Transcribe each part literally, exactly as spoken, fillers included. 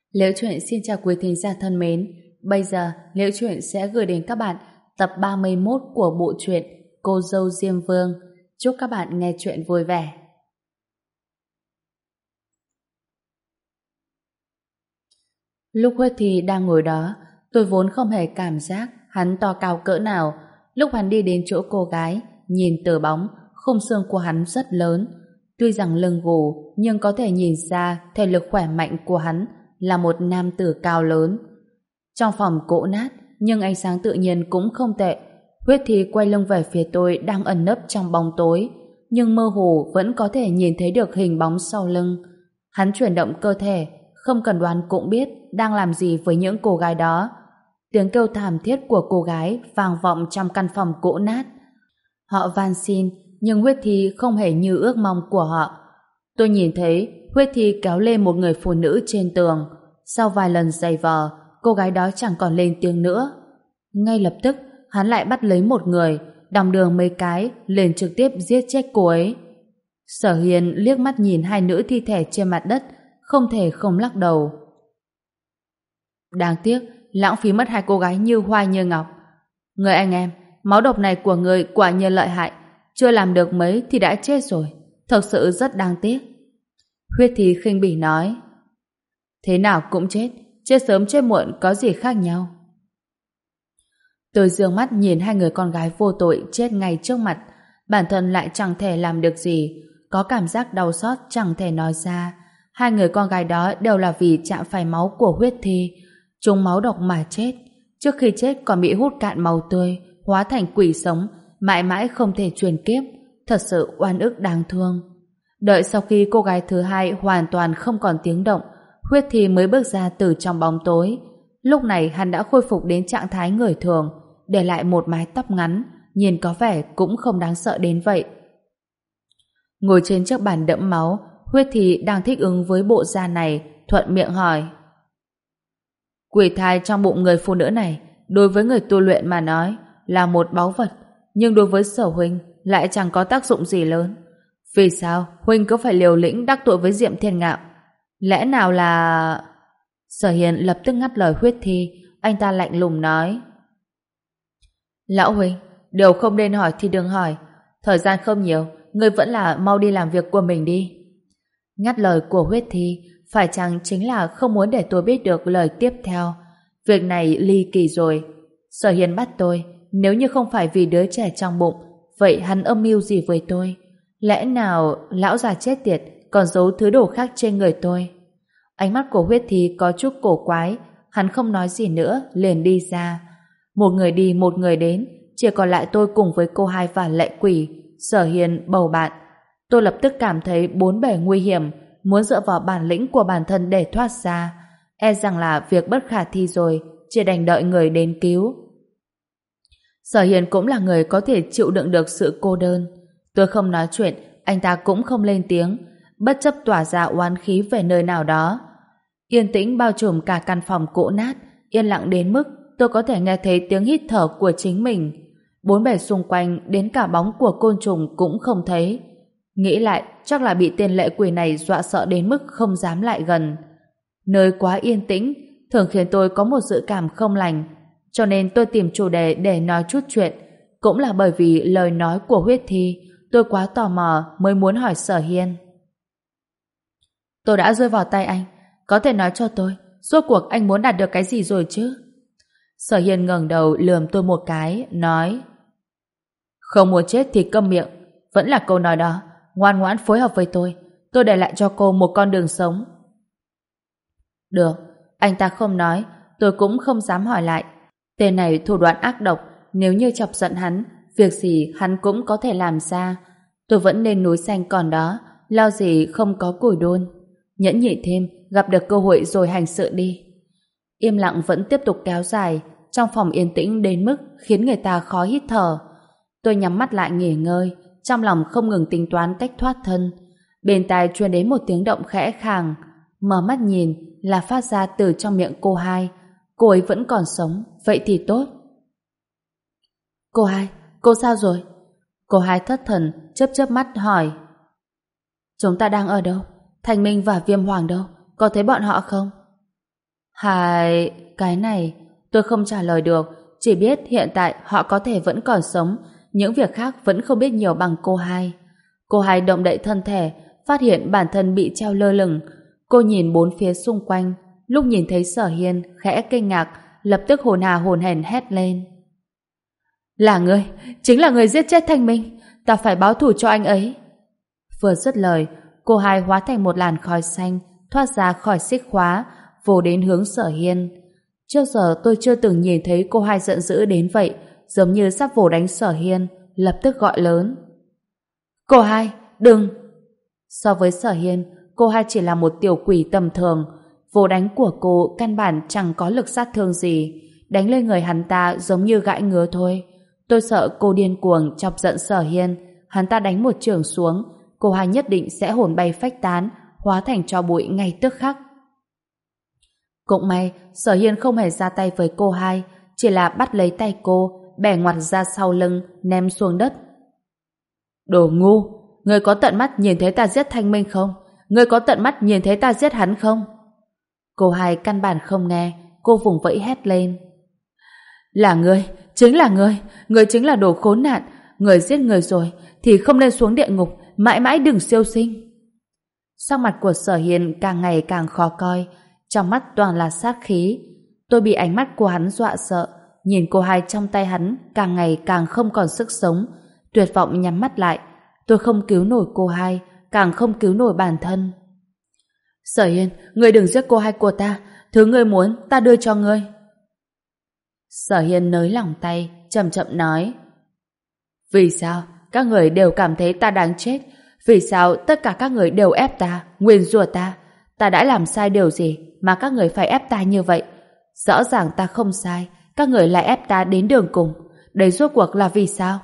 Liễu Chuyện xin chào quý thính giả thân mến. Bây giờ Liễu Chuyện sẽ gửi đến các bạn tập ba mươi mốt của bộ truyện Cô dâu Diêm Vương. Chúc các bạn nghe chuyện vui vẻ. Lúc Huyết Thi đang ngồi đó, tôi vốn không hề cảm giác hắn to cao cỡ nào. Lúc hắn đi đến chỗ cô gái, nhìn từ bóng, khung xương của hắn rất lớn. Tuy rằng lưng gù, nhưng có thể nhìn ra thể lực khỏe mạnh của hắn là một nam tử cao lớn. Trong phòng cỗ nát, nhưng ánh sáng tự nhiên cũng không tệ. Huyết Thi quay lưng về phía tôi đang ẩn nấp trong bóng tối, nhưng mơ hồ vẫn có thể nhìn thấy được hình bóng sau lưng. Hắn chuyển động cơ thể, không cần đoán cũng biết đang làm gì với những cô gái đó. Tiếng kêu thảm thiết của cô gái vang vọng trong căn phòng cỗ nát. Họ van xin, nhưng Huyết Thi không hề như ước mong của họ. Tôi nhìn thấy Huyết Thi kéo lên một người phụ nữ trên tường. Sau vài lần giày vò, cô gái đó chẳng còn lên tiếng nữa. Ngay lập tức, hắn lại bắt lấy một người, đòng đường mấy cái, liền trực tiếp giết chết cô ấy. Sở Hiên liếc mắt nhìn hai nữ thi thể trên mặt đất, không thể không lắc đầu. Đáng tiếc, lãng phí mất hai cô gái như hoa như ngọc. Người anh em, máu độc này của người quả nhiên lợi hại, chưa làm được mấy thì đã chết rồi, thật sự rất đáng tiếc. Huyết Thi khinh bỉ nói. Thế nào cũng chết, chết sớm chết muộn có gì khác nhau. Tôi dương mắt nhìn hai người con gái vô tội chết ngay trước mặt, bản thân lại chẳng thể làm được gì, có cảm giác đau xót chẳng thể nói ra. Hai người con gái đó đều là vì chạm phải máu của Huyết Thi, trúng máu độc mà chết. Trước khi chết còn bị hút cạn máu tươi, hóa thành quỷ sống, mãi mãi không thể truyền kiếp, thật sự oan ức đáng thương. Đợi sau khi cô gái thứ hai hoàn toàn không còn tiếng động, Huyết Thi mới bước ra từ trong bóng tối. Lúc này hắn đã khôi phục đến trạng thái người thường, để lại một mái tóc ngắn, nhìn có vẻ cũng không đáng sợ đến vậy. Ngồi trên chiếc bàn đẫm máu, Huyết Thi đang thích ứng với bộ da này, thuận miệng hỏi. Quỷ thai trong bụng người phụ nữ này, đối với người tu luyện mà nói, là một báu vật, nhưng đối với Sở huynh lại chẳng có tác dụng gì lớn. Vì sao huynh cứ phải liều lĩnh đắc tội với Diệm Thiên Ngạo? Lẽ nào là... Sở Hiền lập tức ngắt lời Huyết Thi, anh ta lạnh lùng nói. Lão huynh, điều không nên hỏi thì đừng hỏi, thời gian không nhiều, ngươi vẫn là mau đi làm việc của mình đi. Ngắt lời của Huyết Thi, phải chăng chính là không muốn để tôi biết được lời tiếp theo? Việc này ly kỳ rồi. Sở Hiền bắt tôi, nếu như không phải vì đứa trẻ trong bụng, vậy hắn âm mưu gì với tôi? Lẽ nào lão già chết tiệt còn giấu thứ đồ khác trên người tôi? Ánh mắt của Huyết Thi có chút cổ quái, hắn không nói gì nữa, liền đi ra. Một người đi một người đến, chỉ còn lại tôi cùng với cô hai và Lệ Quỷ. Sở Hiền bầu bạn. Tôi lập tức cảm thấy bốn bề nguy hiểm, muốn dựa vào bản lĩnh của bản thân để thoát ra. E rằng là việc bất khả thi rồi, chỉ đành đợi người đến cứu. Sở Hiền cũng là người có thể chịu đựng được sự cô đơn. Tôi không nói chuyện, anh ta cũng không lên tiếng, bất chấp tỏa ra oán khí về nơi nào đó. Yên tĩnh bao trùm cả căn phòng cỗ nát, yên lặng đến mức tôi có thể nghe thấy tiếng hít thở của chính mình. Bốn bề xung quanh, đến cả bóng của côn trùng cũng không thấy. Nghĩ lại, chắc là bị tên Lệ Quỷ này dọa sợ đến mức không dám lại gần. Nơi quá yên tĩnh thường khiến tôi có một dự cảm không lành, cho nên tôi tìm chủ đề để nói chút chuyện. Cũng là bởi vì lời nói của Huyết Thi, tôi quá tò mò mới muốn hỏi Sở Hiên. Tôi đã rơi vào tay anh, có thể nói cho tôi rốt cuộc anh muốn đạt được cái gì rồi chứ? Sở Hiên ngẩng đầu lườm tôi một cái, nói: Không muốn chết thì câm miệng. Vẫn là câu nói đó, ngoan ngoãn phối hợp với tôi, tôi để lại cho cô một con đường sống. Được, anh ta không nói, tôi cũng không dám hỏi lại. Tên này thủ đoạn ác độc, nếu như chọc giận hắn, việc gì hắn cũng có thể làm ra. Tôi vẫn nên núi xanh còn đó, lo gì không có củi đun. Nhẫn nhịn thêm, gặp được cơ hội rồi hành sự đi. Im lặng vẫn tiếp tục kéo dài, trong phòng yên tĩnh đến mức khiến người ta khó hít thở. Tôi nhắm mắt lại nghỉ ngơi, trong lòng không ngừng tính toán cách thoát thân. Bên tai truyền đến một tiếng động khẽ khàng, mở mắt nhìn là phát ra từ trong miệng cô hai. Cô ấy vẫn còn sống, vậy thì tốt. Cô hai, cô sao rồi? Cô hai thất thần, chớp chớp mắt hỏi. Chúng ta đang ở đâu? Thành Minh và Viêm Hoàng đâu? Có thấy bọn họ không? Hai... cái này... Tôi không trả lời được, chỉ biết hiện tại họ có thể vẫn còn sống, những việc khác vẫn không biết nhiều bằng cô hai. Cô hai động đậy thân thể, phát hiện bản thân bị treo lơ lửng. Cô nhìn bốn phía xung quanh, lúc nhìn thấy Sở Hiên, khẽ kinh ngạc, lập tức hồn hà hồn hển hét lên. Là ngươi, chính là người giết chết Thanh Minh, ta phải báo thù cho anh ấy. Vừa dứt lời, cô hai hóa thành một làn khói xanh, thoát ra khỏi xích khóa, vồ đến hướng Sở Hiên. Trước giờ tôi chưa từng nhìn thấy cô hai giận dữ đến vậy, giống như sắp vồ đánh Sở Hiên, lập tức gọi lớn. Cô hai, đừng! So với Sở Hiên, cô hai chỉ là một tiểu quỷ tầm thường, vồ đánh của cô căn bản chẳng có lực sát thương gì, đánh lên người hắn ta giống như gãi ngứa thôi. Tôi sợ cô điên cuồng chọc giận Sở Hiên, hắn ta đánh một chưởng xuống, cô hai nhất định sẽ hồn bay phách tán, hóa thành tro bụi ngay tức khắc. Cũng may, Sở Hiên không hề ra tay với cô hai, chỉ là bắt lấy tay cô, bẻ ngoặt ra sau lưng, ném xuống đất. Đồ ngu! Ngươi có tận mắt nhìn thấy ta giết Thanh Minh không? Ngươi có tận mắt nhìn thấy ta giết hắn không? Cô hai căn bản không nghe, cô vùng vẫy hét lên. Là ngươi, chính là ngươi, ngươi chính là đồ khốn nạn, ngươi giết người rồi thì không nên xuống địa ngục, mãi mãi đừng siêu sinh. Sắc mặt của Sở Hiên càng ngày càng khó coi, trong mắt toàn là sát khí. Tôi bị ánh mắt của hắn dọa sợ, nhìn cô hai trong tay hắn càng ngày càng không còn sức sống, tuyệt vọng nhắm mắt lại. Tôi không cứu nổi cô hai, càng không cứu nổi bản thân. Sở Hiên, ngươi đừng giết cô hai của ta, thứ ngươi muốn ta đưa cho ngươi. Sở Hiên nới lỏng tay, chậm chậm nói. Vì sao các người đều cảm thấy ta đáng chết? Vì sao tất cả các người đều ép ta, nguyền rủa ta? Ta đã làm sai điều gì mà các người phải ép ta như vậy? Rõ ràng ta không sai, các người lại ép ta đến đường cùng. Đấy rốt cuộc là vì sao?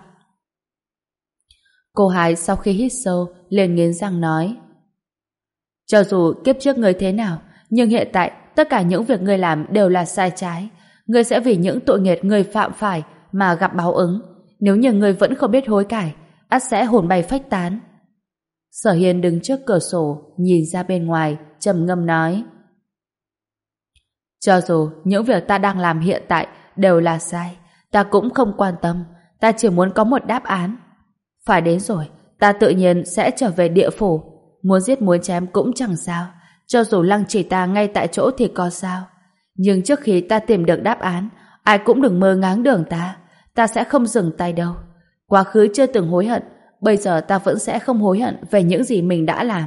Cô hai sau khi hít sâu, liền nghiến răng nói. Cho dù kiếp trước ngươi thế nào, nhưng hiện tại tất cả những việc ngươi làm đều là sai trái. Ngươi sẽ vì những tội nghiệp ngươi phạm phải mà gặp báo ứng. Nếu như ngươi vẫn không biết hối cải, ắt sẽ hồn bay phách tán. Sở Hiên đứng trước cửa sổ, nhìn ra bên ngoài, trầm ngâm nói. Cho dù những việc ta đang làm hiện tại đều là sai, ta cũng không quan tâm, ta chỉ muốn có một đáp án. Phải đến rồi, ta tự nhiên sẽ trở về địa phủ, muốn giết muốn chém cũng chẳng sao, cho dù lăng trì ta ngay tại chỗ thì có sao. Nhưng trước khi ta tìm được đáp án, ai cũng đừng mơ ngáng đường ta, ta sẽ không dừng tay đâu. Quá khứ chưa từng hối hận, bây giờ ta vẫn sẽ không hối hận về những gì mình đã làm.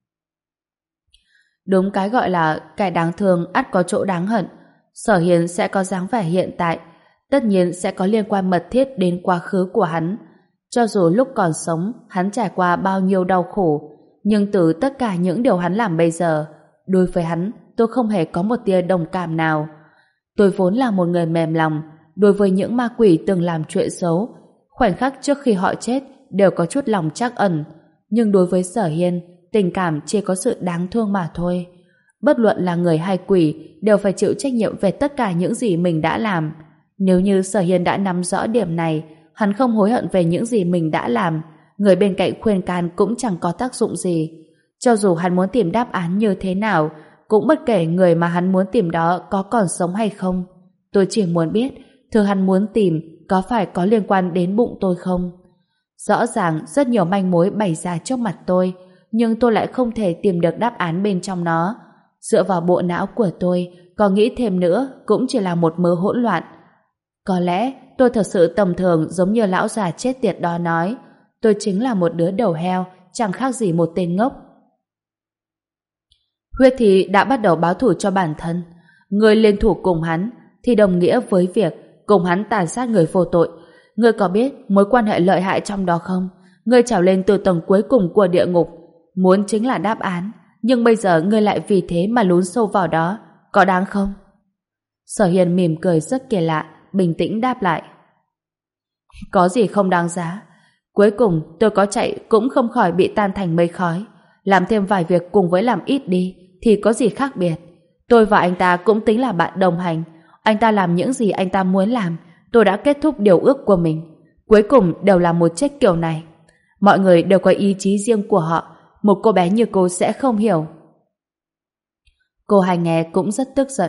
Đúng cái gọi là kẻ đáng thương ắt có chỗ đáng hận. Sở Hiên sẽ có dáng vẻ hiện tại, tất nhiên sẽ có liên quan mật thiết đến quá khứ của hắn. Cho dù lúc còn sống hắn trải qua bao nhiêu đau khổ, nhưng từ tất cả những điều hắn làm bây giờ, đối với hắn tôi không hề có một tia đồng cảm nào. Tôi vốn là một người mềm lòng, đối với những ma quỷ từng làm chuyện xấu, khoảnh khắc trước khi họ chết đều có chút lòng trắc ẩn. Nhưng đối với Sở Hiên, tình cảm chỉ có sự đáng thương mà thôi. Bất luận là người hay quỷ đều phải chịu trách nhiệm về tất cả những gì mình đã làm. Nếu như Sở Hiên đã nắm rõ điểm này, hắn không hối hận về những gì mình đã làm, người bên cạnh khuyên can cũng chẳng có tác dụng gì. Cho dù hắn muốn tìm đáp án như thế nào, cũng bất kể người mà hắn muốn tìm đó có còn sống hay không. Tôi chỉ muốn biết thứ hắn muốn tìm có phải có liên quan đến bụng tôi không. Rõ ràng rất nhiều manh mối bày ra trước mặt tôi, nhưng tôi lại không thể tìm được đáp án bên trong nó. Dựa vào bộ não của tôi, có nghĩ thêm nữa cũng chỉ là một mớ hỗn loạn. Có lẽ tôi thật sự tầm thường giống như lão già chết tiệt đó nói. Tôi chính là một đứa đầu heo, chẳng khác gì một tên ngốc. Huyết Thì đã bắt đầu báo thù cho bản thân. Người liên thủ cùng hắn thì đồng nghĩa với việc cùng hắn tàn sát người vô tội. Ngươi có biết mối quan hệ lợi hại trong đó không? Ngươi trèo lên từ tầng cuối cùng của địa ngục, muốn chính là đáp án, nhưng bây giờ ngươi lại vì thế mà lún sâu vào đó, có đáng không? Sở Hiên mỉm cười rất kỳ lạ, bình tĩnh đáp lại. Có gì không đáng giá. Cuối cùng tôi có chạy cũng không khỏi bị tan thành mây khói. Làm thêm vài việc cùng với làm ít đi thì có gì khác biệt. Tôi và anh ta cũng tính là bạn đồng hành. Anh ta làm những gì anh ta muốn làm, tôi đã kết thúc điều ước của mình. Cuối cùng đều là một chết kiểu này. Mọi người đều có ý chí riêng của họ, một cô bé như cô sẽ không hiểu. Cô Hành nghe cũng rất tức giận.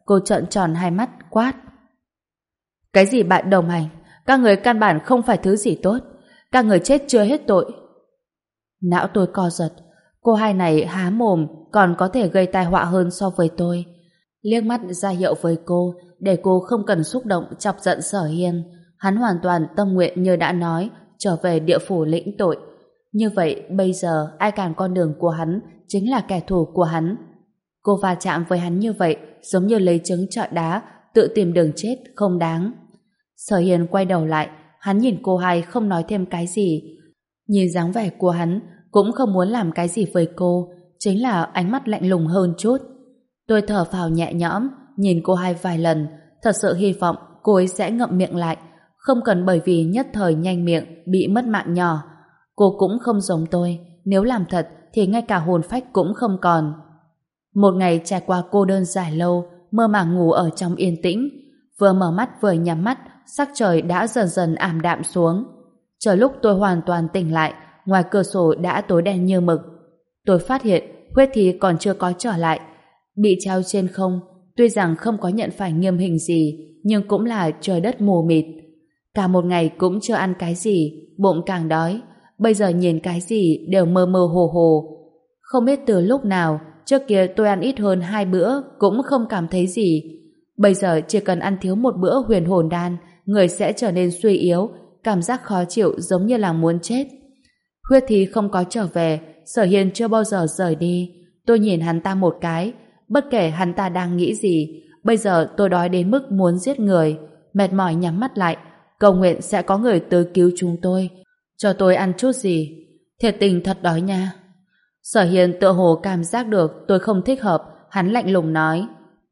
cô trợn tròn hai mắt quát. Cái gì bạn đồng hành? Các người căn bản không phải thứ gì tốt. Các người chết chưa hết tội. Não tôi co giật. Cô hai này há mồm còn có thể gây tai họa hơn so với tôi. Liếc mắt ra hiệu với cô để cô không cần xúc động chọc giận Sở Hiên. Hắn hoàn toàn tâm nguyện như đã nói, trở về địa phủ lĩnh tội. Như vậy bây giờ ai cản con đường của hắn chính là kẻ thù của hắn. Cô va chạm với hắn như vậy giống như lấy trứng trọi đá, tự tìm đường chết không đáng. Sở Hiên quay đầu lại, hắn nhìn cô hai không nói thêm cái gì. Nhìn dáng vẻ của hắn cũng không muốn làm cái gì với cô, chính là ánh mắt lạnh lùng hơn chút. Tôi thở phào nhẹ nhõm, nhìn cô hai vài lần, thật sự hy vọng cô ấy sẽ ngậm miệng lại, không cần bởi vì nhất thời nhanh miệng bị mất mạng nhỏ. Cô cũng không giống tôi, nếu làm thật thì ngay cả hồn phách cũng không còn. Một ngày trải qua cô đơn dài lâu, mơ màng ngủ ở trong yên tĩnh, vừa mở mắt vừa nhắm mắt, sắc trời đã dần dần ảm đạm xuống. Chờ lúc tôi hoàn toàn tỉnh lại, ngoài cửa sổ đã tối đen như mực. Tôi phát hiện huyết thì còn chưa có trở lại, bị treo trên không, tuy rằng không có nhận phải nghiêm hình gì, nhưng cũng là trời đất mù mịt. Cả một ngày cũng chưa ăn cái gì, bụng càng đói, bây giờ nhìn cái gì đều mơ mơ hồ hồ. Không biết từ lúc nào, trước kia tôi ăn ít hơn hai bữa cũng không cảm thấy gì. Bây giờ chỉ cần ăn thiếu một bữa huyền hồn đan, người sẽ trở nên suy yếu, cảm giác khó chịu giống như là muốn chết. Huyết thì không có trở về, Sở Hiên chưa bao giờ rời đi. Tôi nhìn hắn ta một cái, bất kể hắn ta đang nghĩ gì, bây giờ tôi đói đến mức muốn giết người. Mệt mỏi nhắm mắt lại, cầu nguyện sẽ có người tới cứu chúng tôi, cho tôi ăn chút gì. Thiệt tình thật đói nha. Sở Hiên tựa hồ cảm giác được tôi không thích hợp, hắn lạnh lùng nói.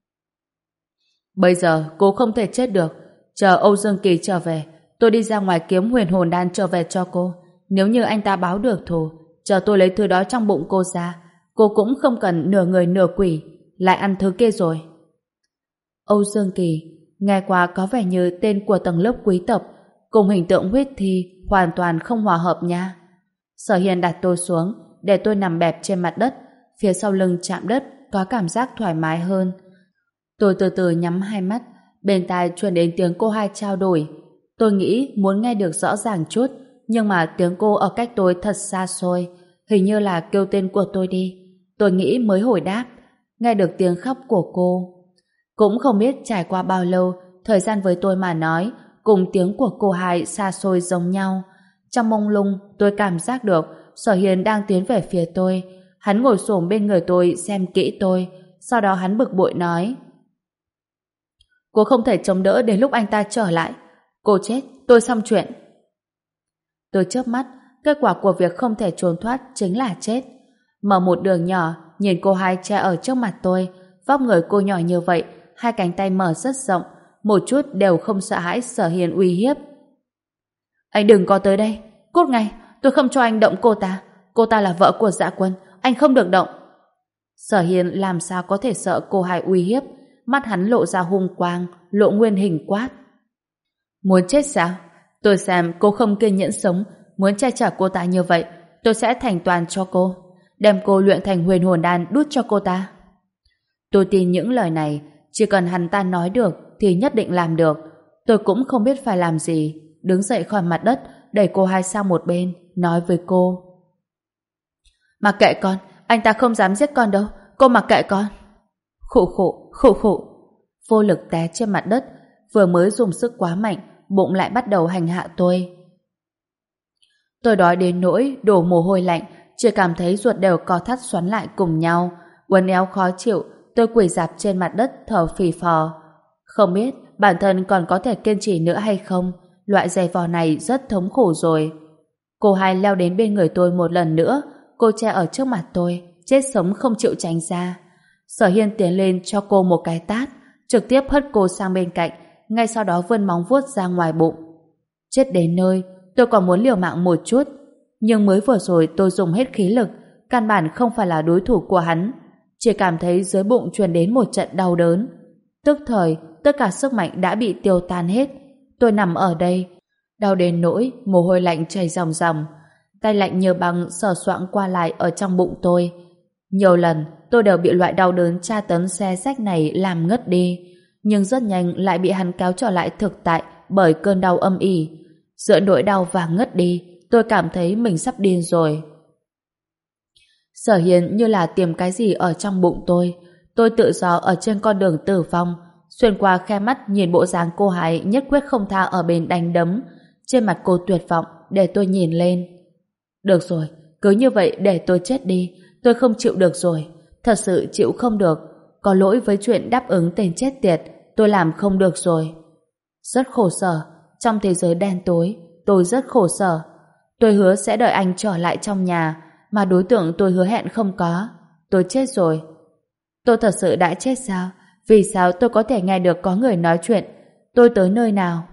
Bây giờ cô không thể chết được, chờ Âu Dương Kỳ trở về, tôi đi ra ngoài kiếm huyền hồn đan trở về cho cô. Nếu như anh ta báo được thù, chờ tôi lấy thứ đó trong bụng cô ra, cô cũng không cần nửa người nửa quỷ, lại ăn thứ kia rồi. Âu Dương Kỳ, nghe qua có vẻ như tên của tầng lớp quý tộc, cùng hình tượng huyết thi hoàn toàn không hòa hợp nha. Sở Hiên đặt tôi xuống, để tôi nằm bẹp trên mặt đất, phía sau lưng chạm đất, có cảm giác thoải mái hơn. Tôi từ từ nhắm hai mắt, bên tai truyền đến tiếng cô hai trao đổi. Tôi nghĩ muốn nghe được rõ ràng chút, nhưng mà tiếng cô ở cách tôi thật xa xôi, hình như là kêu tên của tôi đi. Tôi nghĩ mới hồi đáp, nghe được tiếng khóc của cô. Cũng không biết trải qua bao lâu, thời gian với tôi mà nói, cùng tiếng của cô hai xa xôi giống nhau. Trong mông lung, tôi cảm giác được Sở Hiên đang tiến về phía tôi. Hắn ngồi xổm bên người tôi xem kỹ tôi, sau đó hắn bực bội nói: Cô không thể chống đỡ đến lúc anh ta trở lại. Cô chết, tôi xong chuyện. Tôi chớp mắt, kết quả của việc không thể trốn thoát chính là chết. Mở một đường nhỏ, nhìn cô hai che ở trước mặt tôi, vóc người cô nhỏ như vậy, hai cánh tay mở rất rộng, một chút đều không sợ hãi Sở Hiên uy hiếp. Anh đừng có tới đây, cút ngay, tôi không cho anh động cô ta. Cô ta là vợ của Dạ Quân, anh không được động. Sở Hiên làm sao có thể sợ cô hai uy hiếp, mắt hắn lộ ra hung quang, lộ nguyên hình quát. Muốn chết sao? Tôi xem cô không kiên nhẫn sống, muốn che chở cô ta như vậy, tôi sẽ thành toàn cho cô, đem cô luyện thành huyền hồn đan đút cho cô ta. Tôi tin những lời này, chỉ cần hắn ta nói được thì nhất định làm được. Tôi cũng không biết phải làm gì, đứng dậy khỏi mặt đất, đẩy cô hai sang một bên, nói với cô: Mặc kệ con, anh ta không dám giết con đâu, cô mặc kệ con. Khụ khụ, khụ khụ. Vô lực té trên mặt đất, vừa mới dùng sức quá mạnh, bụng lại bắt đầu hành hạ tôi. Tôi đói đến nỗi đổ mồ hôi lạnh, chỉ cảm thấy ruột đều co thắt xoắn lại cùng nhau, uốn éo khó chịu. Tôi quỳ rạp trên mặt đất thở phì phò. Không biết bản thân còn có thể kiên trì nữa hay không, loại giày vò này rất thống khổ rồi. Cô hai leo đến bên người tôi một lần nữa, cô che ở trước mặt tôi, chết sống không chịu tránh ra. Sở Hiên tiến lên cho cô một cái tát, trực tiếp hất cô sang bên cạnh, ngay sau đó vươn móng vuốt ra ngoài bụng. Chết đến nơi, tôi còn muốn liều mạng một chút, nhưng mới vừa rồi tôi dùng hết khí lực, căn bản không phải là đối thủ của hắn, chỉ cảm thấy dưới bụng truyền đến một trận đau đớn. Tức thời, tất cả sức mạnh đã bị tiêu tan hết. Tôi nằm ở đây, đau đến nỗi mồ hôi lạnh chảy ròng ròng, tay lạnh như băng sờ soạng qua lại ở trong bụng tôi. Nhiều lần tôi đều bị loại đau đớn tra tấn xé rách này làm ngất đi, nhưng rất nhanh lại bị hắn kéo trở lại thực tại bởi cơn đau âm ỉ. Giữa nỗi đau và ngất đi, tôi cảm thấy mình sắp điên rồi. Sở Hiền như là tìm cái gì ở trong bụng tôi. Tôi tự do ở trên con đường tử vong, xuyên qua khe mắt nhìn bộ dáng cô Hải nhất quyết không tha ở bên đánh đấm. Trên mặt cô tuyệt vọng để tôi nhìn lên. Được rồi, cứ như vậy để tôi chết đi. Tôi không chịu được rồi, thật sự chịu không được. Có lỗi với chuyện đáp ứng tên chết tiệt, tôi làm không được rồi. Rất khổ sở, trong thế giới đen tối, tôi rất khổ sở. Tôi hứa sẽ đợi anh trở lại trong nhà, mà đối tượng tôi hứa hẹn không có. Tôi chết rồi. Tôi thật sự đã chết sao? Vì sao tôi có thể nghe được có người nói chuyện? Tôi tới nơi nào?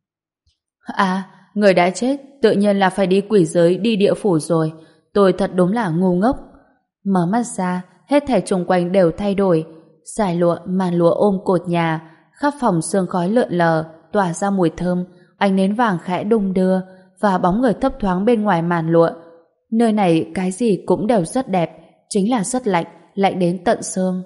À, người đã chết tự nhiên là phải đi quỷ giới, đi địa phủ rồi. Tôi thật đúng là ngu ngốc. Mở mắt ra, hết thảy xung quanh đều thay đổi. Giải lụa, màn lụa ôm cột nhà, khắp phòng sương khói lượn lờ, tỏa ra mùi thơm, ánh nến vàng khẽ đung đưa và bóng người thấp thoáng bên ngoài màn lụa. Nơi này cái gì cũng đều rất đẹp, chính là rất lạnh, lạnh đến tận xương.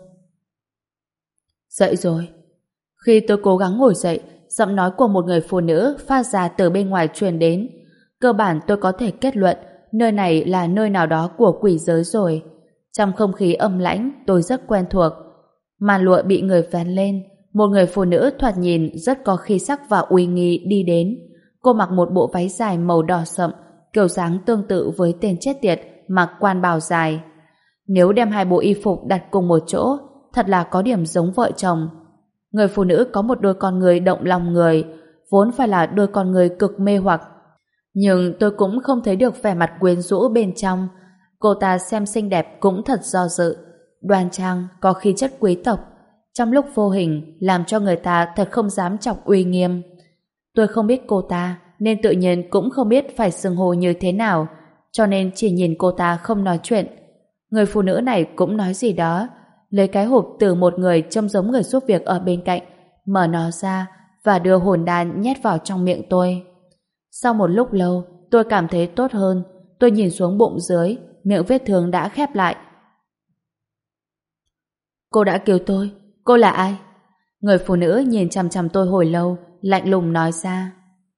Dậy rồi. Khi tôi cố gắng ngồi dậy, giọng nói của một người phụ nữ phát ra từ bên ngoài truyền đến. Cơ bản tôi có thể kết luận nơi này là nơi nào đó của quỷ giới rồi. Trong không khí âm lãnh, tôi rất quen thuộc. Màn lụa bị người vén lên, một người phụ nữ thoạt nhìn rất có khí sắc và uy nghi đi đến. Cô mặc một bộ váy dài màu đỏ sậm, kiểu dáng tương tự với tên chết tiệt mặc quan bào dài. Nếu đem hai bộ y phục đặt cùng một chỗ, thật là có điểm giống vợ chồng. Người phụ nữ có một đôi con người động lòng người, vốn phải là đôi con người cực mê hoặc. Nhưng tôi cũng không thấy được vẻ mặt quyến rũ bên trong. Cô ta xem xinh đẹp cũng thật do dự, đoan trang, có khí chất quý tộc. Trong lúc vô hình, làm cho người ta thật không dám chọc uy nghiêm. Tôi không biết cô ta, nên tự nhiên cũng không biết phải xưng hô như thế nào, cho nên chỉ nhìn cô ta không nói chuyện. Người phụ nữ này cũng nói gì đó, lấy cái hộp từ một người trông giống người giúp việc ở bên cạnh, mở nó ra và đưa hồn đan nhét vào trong miệng tôi. Sau một lúc lâu, tôi cảm thấy tốt hơn. Tôi nhìn xuống bụng dưới, miệng vết thương đã khép lại. Cô đã cứu tôi. Cô là ai? Người phụ nữ nhìn chằm chằm tôi hồi lâu, lạnh lùng nói ra.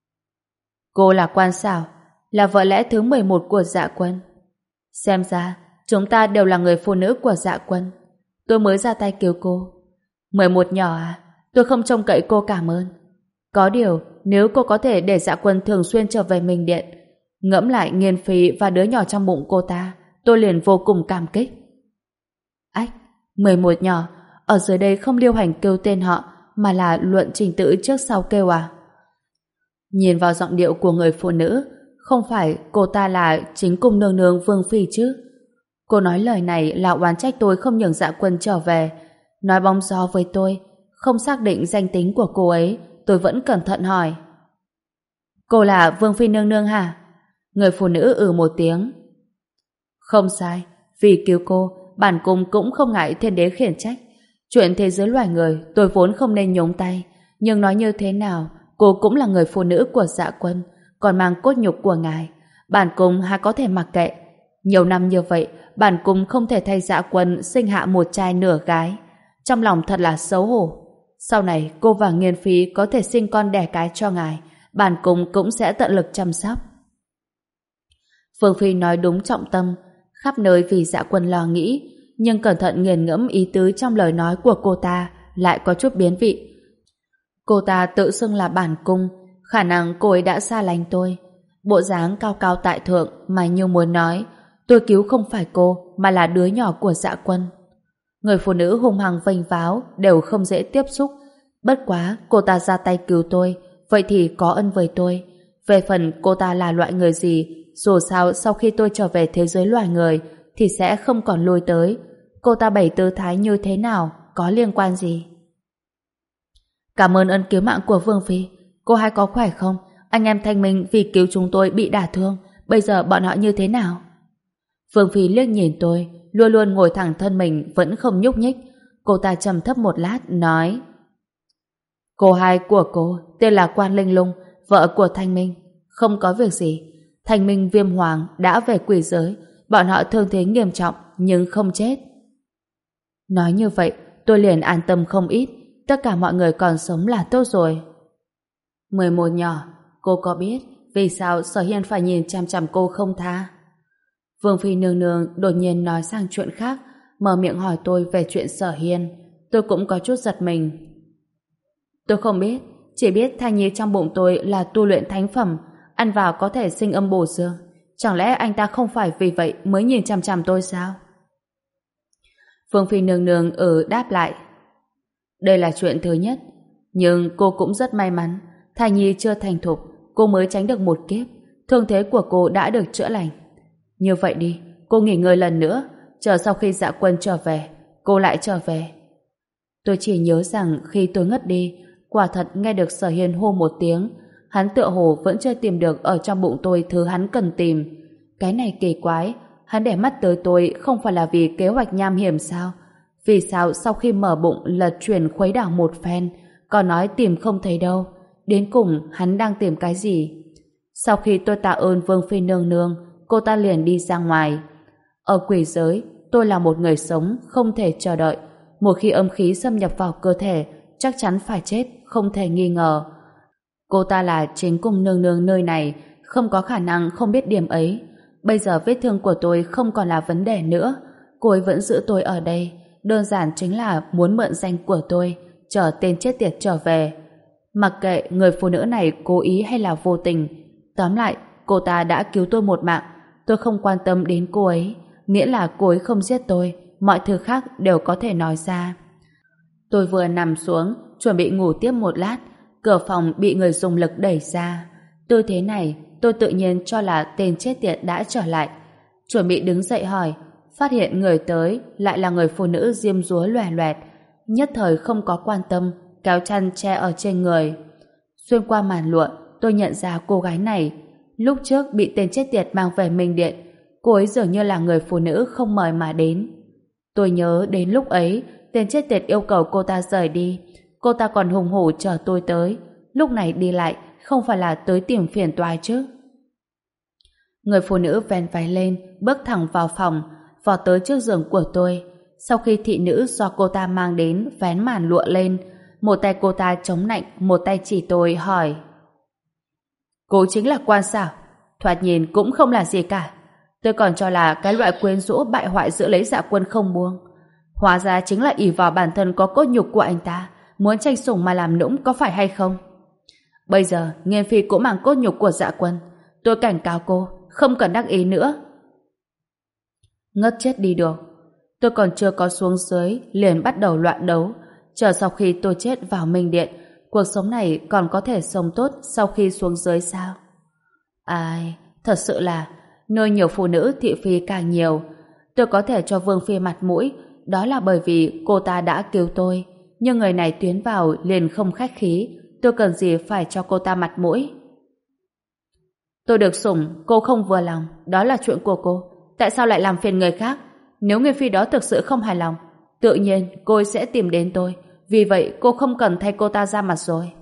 Cô là Quan Xảo, là vợ lẽ thứ mười một của Dạ Quân. Xem ra, chúng ta đều là người phụ nữ của Dạ Quân. Tôi mới ra tay cứu cô. Mười một nhỏ à? Tôi không trông cậy cô cảm ơn. Có điều, nếu cô có thể để Dạ Quân thường xuyên trở về Minh Điện, ngẫm lại Nghiên Phi và đứa nhỏ trong bụng cô ta, tôi liền vô cùng cảm kích. Ách, mười một nhỏ, ở dưới đây không lưu hành kêu tên họ, mà là luận trình tự trước sau kêu à? Nhìn vào giọng điệu của người phụ nữ, không phải cô ta là chính cung nương nương Vương Phi chứ? Cô nói lời này là oán trách tôi không nhường Dạ Quân trở về, nói bóng gió với tôi. Không xác định danh tính của cô ấy, tôi vẫn cẩn thận hỏi. Cô là Vương Phi nương nương hả? Người phụ nữ ừ một tiếng. Không sai, vì cứu cô, bản cung cũng không ngại thiên đế khiển trách. Chuyện thế giới loài người tôi vốn không nên nhúng tay, nhưng nói như thế nào, cô cũng là người phụ nữ của Dạ Quân, còn mang cốt nhục của ngài. Bản cung há có thể mặc kệ. Nhiều năm như vậy, bản cung không thể thay Dạ Quân sinh hạ một trai nửa gái. Trong lòng thật là xấu hổ. Sau này cô và Nghiên Phi có thể sinh con đẻ cái cho ngài, bản cung cũng sẽ tận lực chăm sóc. Vương Phi nói đúng trọng tâm, khắp nơi vì Dạ Quân lo nghĩ, nhưng cẩn thận nghiền ngẫm ý tứ trong lời nói của cô ta lại có chút biến vị. Cô ta tự xưng là bản cung, khả năng cô ấy đã xa lánh tôi. Bộ dáng cao cao tại thượng mà như muốn nói, tôi cứu không phải cô mà là đứa nhỏ của Dạ Quân. Người phụ nữ hung hăng vênh váo đều không dễ tiếp xúc. Bất quá cô ta ra tay cứu tôi, vậy thì có ân với tôi. Về phần cô ta là loại người gì, dù sao sau khi tôi trở về thế giới loài người thì sẽ không còn lui tới. Cô ta bày tư thái như thế nào, có liên quan gì? Cảm ơn ân cứu mạng của Vương Phi. Cô hai có khỏe không? Anh em Thanh Minh vì cứu chúng tôi bị đả thương, bây giờ bọn họ như thế nào? Vương Phi liếc nhìn tôi, luôn luôn ngồi thẳng thân mình vẫn không nhúc nhích. Cô ta trầm thấp một lát nói: Cô hai của cô tên là Quan Linh Lung, vợ của Thanh Minh. Không có việc gì. Thanh Minh Viêm Hoàng đã về quỷ giới, bọn họ thương thế nghiêm trọng nhưng không chết. Nói như vậy, tôi liền an tâm không ít, tất cả mọi người còn sống là tốt rồi. mười một nhỏ, cô có biết vì sao Sở Hiên phải nhìn chằm chằm cô không tha? Vương Phi nương nương đột nhiên nói sang chuyện khác, mở miệng hỏi tôi về chuyện Sở Hiên. Tôi cũng có chút giật mình. Tôi không biết, chỉ biết thai nhi trong bụng tôi là tu luyện thánh phẩm, ăn vào có thể sinh âm bổ dương. Chẳng lẽ anh ta không phải vì vậy mới nhìn chằm chằm tôi sao? Vương Phi nương nương ừ đáp lại. Đây là chuyện thứ nhất, nhưng cô cũng rất may mắn, thai nhi chưa thành thục, cô mới tránh được một kiếp, thương thế của cô đã được chữa lành. Như vậy đi, cô nghỉ ngơi lần nữa, chờ sau khi Dạ Quân trở về, cô lại trở về. Tôi chỉ nhớ rằng khi tôi ngất đi, quả thật nghe được Sở Hiên hô một tiếng, hắn tựa hồ vẫn chưa tìm được ở trong bụng tôi thứ hắn cần tìm. Cái này kỳ quái, hắn để mắt tới tôi không phải là vì kế hoạch nham hiểm sao? Vì sao sau khi mở bụng lật chuyển khuấy đảo một phen, còn nói tìm không thấy đâu? Đến cùng hắn đang tìm cái gì? Sau khi tôi tạ ơn Vương Phi nương nương, cô ta liền đi ra ngoài. Ở quỷ giới, tôi là một người sống, không thể chờ đợi. Một khi âm khí xâm nhập vào cơ thể, chắc chắn phải chết, không thể nghi ngờ. Cô ta là chính cung nương nương nơi này, không có khả năng không biết điểm ấy. Bây giờ vết thương của tôi không còn là vấn đề nữa. Cô ấy vẫn giữ tôi ở đây, đơn giản chính là muốn mượn danh của tôi, chờ tên chết tiệt trở về. Mặc kệ người phụ nữ này cố ý hay là vô tình, tóm lại, cô ta đã cứu tôi một mạng. Tôi không quan tâm đến cô ấy, miễn là cô ấy không giết tôi, mọi thứ khác đều có thể nói ra. Tôi vừa nằm xuống, chuẩn bị ngủ tiếp một lát, cửa phòng bị người dùng lực đẩy ra. Tư thế này, tôi tự nhiên cho là tên chết tiệt đã trở lại. Chuẩn bị đứng dậy hỏi, phát hiện người tới lại là người phụ nữ diêm dúa loè loẹt, nhất thời không có quan tâm, kéo chăn che ở trên người. Xuyên qua màn lụa, tôi nhận ra cô gái này. Lúc trước bị tên chết tiệt mang về Minh Điện, cô ấy dường như là người phụ nữ không mời mà đến. Tôi nhớ đến lúc ấy, tên chết tiệt yêu cầu cô ta rời đi. Cô ta còn hùng hổ chờ tôi tới. Lúc này đi lại, không phải là tới tìm phiền toái chứ. Người phụ nữ vén váy lên, bước thẳng vào phòng, vọt tới trước giường của tôi. Sau khi thị nữ do cô ta mang đến vén màn lụa lên, một tay cô ta chống nạnh, một tay chỉ tôi hỏi: Cô chính là Quan sao? Thoạt nhìn cũng không là gì cả. Tôi còn cho là cái loại quyến rũ bại hoại giữ lấy Dạ Quân không buông. Hóa ra chính là ỷ vào bản thân có cốt nhục của anh ta, muốn tranh sủng mà làm nũng, có phải hay không? Bây giờ Nghiên Phi cũng mang cốt nhục của Dạ Quân. Tôi cảnh cáo cô, không cần đắc ý nữa. Ngất chết đi được. Tôi còn chưa có xuống dưới liền bắt đầu loạn đấu. Chờ sau khi tôi chết vào Minh Điện, cuộc sống này còn có thể sống tốt sau khi xuống dưới sao? Ai, thật sự là nơi nhiều phụ nữ thị phi càng nhiều. Tôi có thể cho Vương Phi mặt mũi, đó là bởi vì cô ta đã cứu tôi. Nhưng người này tiến vào liền không khách khí, tôi cần gì phải cho cô ta mặt mũi? Tôi được sủng, cô không vừa lòng, đó là chuyện của cô. Tại sao lại làm phiền người khác? Nếu Nguyên Phi đó thực sự không hài lòng, tự nhiên cô ấy sẽ tìm đến tôi. Vì vậy cô không cần thay cô ta ra mặt rồi.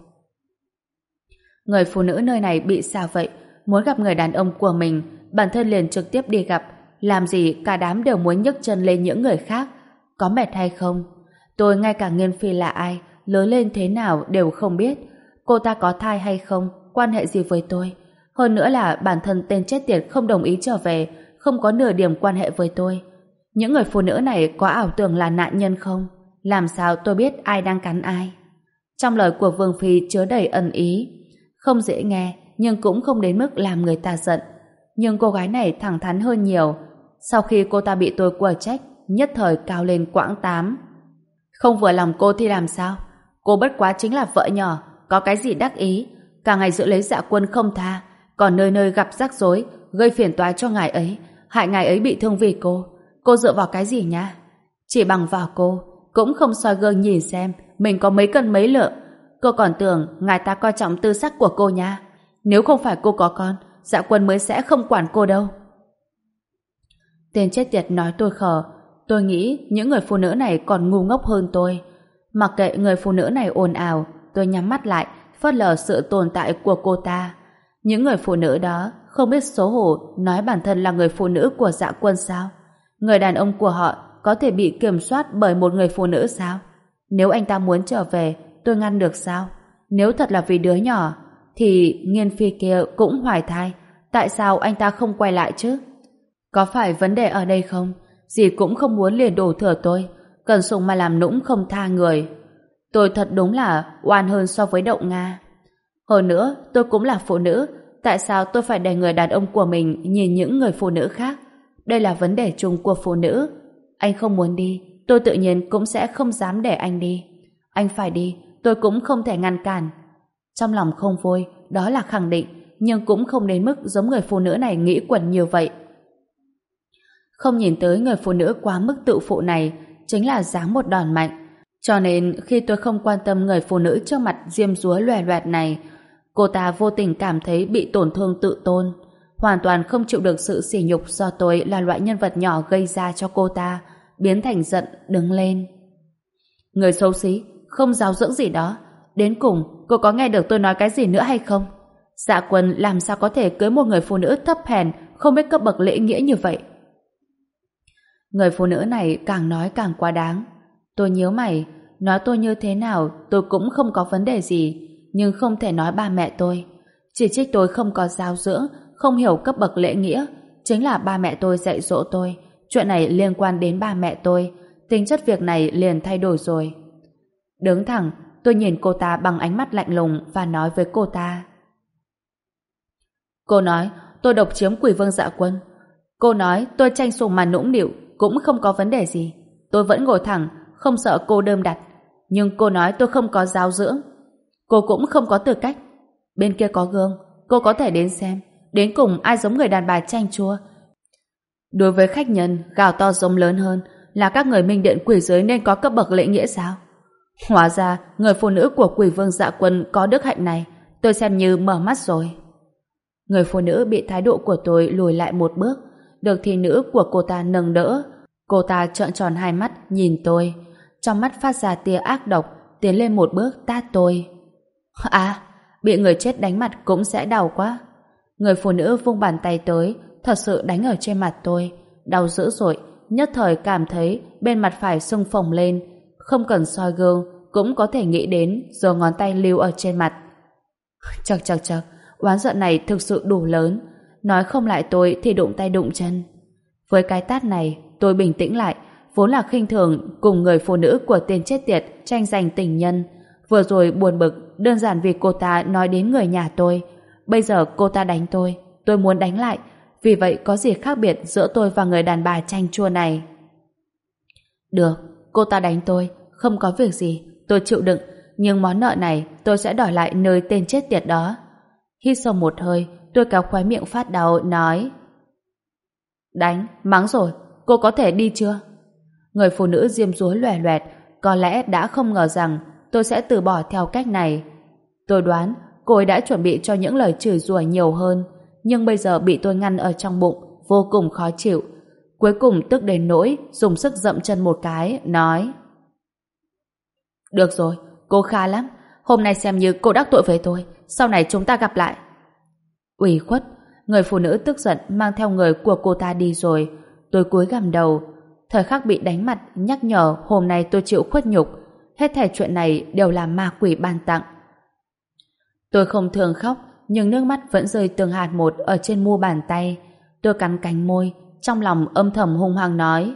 Người phụ nữ nơi này bị sao vậy? Muốn gặp người đàn ông của mình, bản thân liền trực tiếp đi gặp. Làm gì cả đám đều muốn nhấc chân lên những người khác. Có mệt hay không? Tôi ngay cả Nghiên Phi là ai, lớn lên thế nào đều không biết. Cô ta có thai hay không, quan hệ gì với tôi? Hơn nữa là bản thân tên chết tiệt không đồng ý trở về, không có nửa điểm quan hệ với tôi. Những người phụ nữ này có ảo tưởng là nạn nhân không? Làm sao tôi biết ai đang cắn ai? Trong lời của Vương Phi chứa đầy ẩn ý. Không dễ nghe, nhưng cũng không đến mức làm người ta giận. Nhưng cô gái này thẳng thắn hơn nhiều. Sau khi cô ta bị tôi quở trách, nhất thời cao lên quãng tám. Không vừa lòng cô thì làm sao? Cô bất quá chính là vợ nhỏ, có cái gì đắc ý? Cả ngày giữ lấy Dạ Quân không tha, còn nơi nơi gặp rắc rối, gây phiền toái cho ngài ấy, hại ngài ấy bị thương vì cô. Cô dựa vào cái gì nha? Chỉ bằng vào cô, cũng không soi gương nhìn xem mình có mấy cân mấy lượng. Cô còn tưởng ngài ta coi trọng tư sắc của cô nha. Nếu không phải cô có con, Dạ Quân mới sẽ không quản cô đâu. Tên chết tiệt nói tôi khờ. Tôi nghĩ những người phụ nữ này còn ngu ngốc hơn tôi. Mặc kệ người phụ nữ này ồn ào, tôi nhắm mắt lại, phớt lờ sự tồn tại của cô ta. Những người phụ nữ đó không biết xấu hổ nói bản thân là người phụ nữ của Dạ Quân sao? Người đàn ông của họ có thể bị kiểm soát bởi một người phụ nữ sao? Nếu anh ta muốn trở về, tôi ngăn được sao? Nếu thật là vì đứa nhỏ, thì Nghiên Phi kia cũng hoài thai. Tại sao anh ta không quay lại chứ? Có phải vấn đề ở đây không? Dì cũng không muốn liền đổ thừa tôi. Cần Sùng mà làm nũng không tha người. Tôi thật đúng là oan hơn so với Đậu Nga. Hơn nữa, tôi cũng là phụ nữ. Tại sao tôi phải để người đàn ông của mình nhìn những người phụ nữ khác? Đây là vấn đề chung của phụ nữ. Anh không muốn đi, tôi tự nhiên cũng sẽ không dám để anh đi. Anh phải đi, tôi cũng không thể ngăn cản. Trong lòng không vui, đó là khẳng định, nhưng cũng không đến mức giống người phụ nữ này nghĩ quẩn như vậy. Không nhìn tới người phụ nữ quá mức tự phụ này, chính là giáng một đòn mạnh. Cho nên khi tôi không quan tâm người phụ nữ trước mặt diêm dúa loè loẹt này, cô ta vô tình cảm thấy bị tổn thương tự tôn, hoàn toàn không chịu được sự sỉ nhục do tôi là loại nhân vật nhỏ gây ra cho cô ta, biến thành giận đứng lên. Người xấu xí, không giáo dưỡng gì đó. Đến cùng, cô có nghe được tôi nói cái gì nữa hay không? Dạ Quân làm sao có thể cưới một người phụ nữ thấp hèn, không biết cấp bậc lễ nghĩa như vậy? Người phụ nữ này càng nói càng quá đáng. Tôi nhíu mày, nói tôi như thế nào tôi cũng không có vấn đề gì, nhưng không thể nói ba mẹ tôi. Chỉ trích tôi không có giáo dưỡng, không hiểu cấp bậc lễ nghĩa. Chính là ba mẹ tôi dạy dỗ tôi. Chuyện này liên quan đến ba mẹ tôi. Tính chất việc này liền thay đổi rồi. Đứng thẳng, tôi nhìn cô ta bằng ánh mắt lạnh lùng và nói với cô ta. Cô nói tôi độc chiếm Quỷ Vương Dạ Quân. Cô nói tôi tranh sùng mà nũng nịu cũng không có vấn đề gì. Tôi vẫn ngồi thẳng, không sợ cô đơm đặt. Nhưng cô nói tôi không có giáo dưỡng. Cô cũng không có tư cách. Bên kia có gương, cô có thể đến xem. Đến cùng ai giống người đàn bà chanh chua. Đối với khách nhân, gào to giống lớn hơn là các người minh điện quỷ giới nên có cấp bậc lễ nghĩa sao? Hóa ra, người phụ nữ của Quỷ Vương Dạ Quân có đức hạnh này. Tôi xem như mở mắt rồi. Người phụ nữ bị thái độ của tôi lùi lại một bước, được thị nữ của cô ta nâng đỡ. Cô ta trợn tròn hai mắt nhìn tôi, trong mắt phát ra tia ác độc, tiến lên một bước tát tôi. À, bị người chết đánh mặt cũng sẽ đau quá. Người phụ nữ vung bàn tay tới, thật sự đánh ở trên mặt tôi, đau dữ dội, nhất thời cảm thấy bên mặt phải sưng phồng lên, không cần soi gương cũng có thể nghĩ đến giơ ngón tay lưu ở trên mặt. Chậc chậc chậc, oán giận này thực sự đủ lớn, nói không lại tôi thì đụng tay đụng chân. Với cái tát này, tôi bình tĩnh lại, vốn là khinh thường cùng người phụ nữ của tên chết tiệt tranh giành tình nhân. Vừa rồi buồn bực, đơn giản vì cô ta nói đến người nhà tôi. Bây giờ cô ta đánh tôi, tôi muốn đánh lại. Vì vậy có gì khác biệt giữa tôi và người đàn bà chanh chua này? Được, cô ta đánh tôi, không có việc gì, tôi chịu đựng. Nhưng món nợ này tôi sẽ đòi lại nơi tên chết tiệt đó. Hít sâu một hơi, tôi kéo khóe miệng phát đau, nói: Đánh, mắng rồi, cô có thể đi chưa? Người phụ nữ diêm dúa loè loẹt, có lẽ đã không ngờ rằng tôi sẽ từ bỏ theo cách này. Tôi đoán cô ấy đã chuẩn bị cho những lời chửi rủa nhiều hơn, nhưng bây giờ bị tôi ngăn ở trong bụng, vô cùng khó chịu. Cuối cùng tức đến nỗi dùng sức dậm chân một cái, nói: Được rồi, cô khá lắm. Hôm nay xem như cô đắc tội với tôi, sau này chúng ta gặp lại. Ủy khuất, người phụ nữ tức giận mang theo người của cô ta đi rồi. Tôi cúi gằm đầu. Thời khắc bị đánh mặt nhắc nhở hôm nay tôi chịu khuất nhục. Hết thảy chuyện này đều là ma quỷ ban tặng. Tôi không thường khóc, nhưng nước mắt vẫn rơi từng hạt một ở trên mu bàn tay. Tôi cắn cánh môi, trong lòng âm thầm hung hăng nói: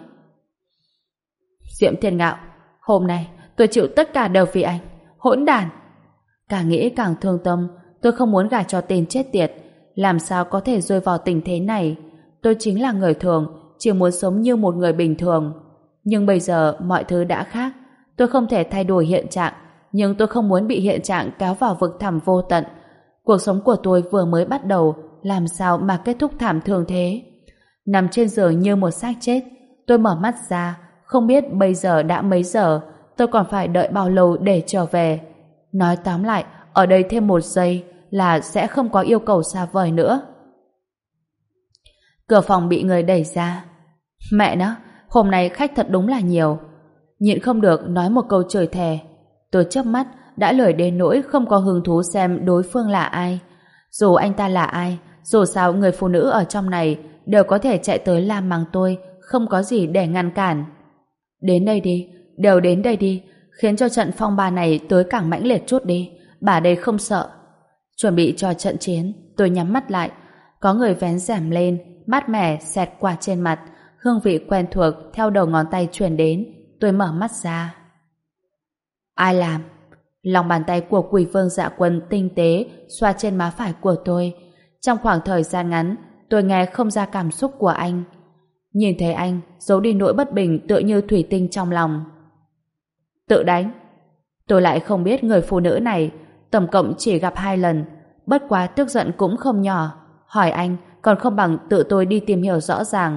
Diệm Thiên Ngạo, hôm nay tôi chịu tất cả đều vì anh. Hỗn đàn! Càng nghĩ càng thương tâm. Tôi không muốn gả cho tên chết tiệt. Làm sao có thể rơi vào tình thế này? Tôi chính là người thường, chỉ muốn sống như một người bình thường. Nhưng bây giờ mọi thứ đã khác. Tôi không thể thay đổi hiện trạng, nhưng tôi không muốn bị hiện trạng kéo vào vực thẳm vô tận. Cuộc sống của tôi vừa mới bắt đầu, làm sao mà kết thúc thảm thương thế? Nằm trên giường như một xác chết, tôi mở mắt ra, không biết bây giờ đã mấy giờ, tôi còn phải đợi bao lâu để trở về. Nói tóm lại, ở đây thêm một giây là sẽ không có yêu cầu xa vời nữa. Cửa phòng bị người đẩy ra. Mẹ nó, hôm nay khách thật đúng là nhiều. Nhịn không được nói một câu chửi thề. Tôi chớp mắt, đã lười đến nỗi không có hứng thú xem đối phương là ai. Dù anh ta là ai, dù sao người phụ nữ ở trong này đều có thể chạy tới la mắng tôi, không có gì để ngăn cản. Đến đây đi, đều đến đây đi, khiến cho trận phong ba này tới càng mãnh liệt chút đi, bà đây không sợ. Chuẩn bị cho trận chiến, tôi nhắm mắt lại, có người vén rèm lên, mát mẻ xẹt qua trên mặt, hương vị quen thuộc theo đầu ngón tay truyền đến, tôi mở mắt ra. Ai làm? Lòng bàn tay của Quỷ Vương Dạ Quân tinh tế xoa trên má phải của tôi. Trong khoảng thời gian ngắn, tôi nghe không ra cảm xúc của anh. Nhìn thấy anh, giấu đi nỗi bất bình tựa như thủy tinh trong lòng. Tự đánh. Tôi lại không biết người phụ nữ này, tổng cộng chỉ gặp hai lần, bất quá tức giận cũng không nhỏ. Hỏi anh, còn không bằng tự tôi đi tìm hiểu rõ ràng.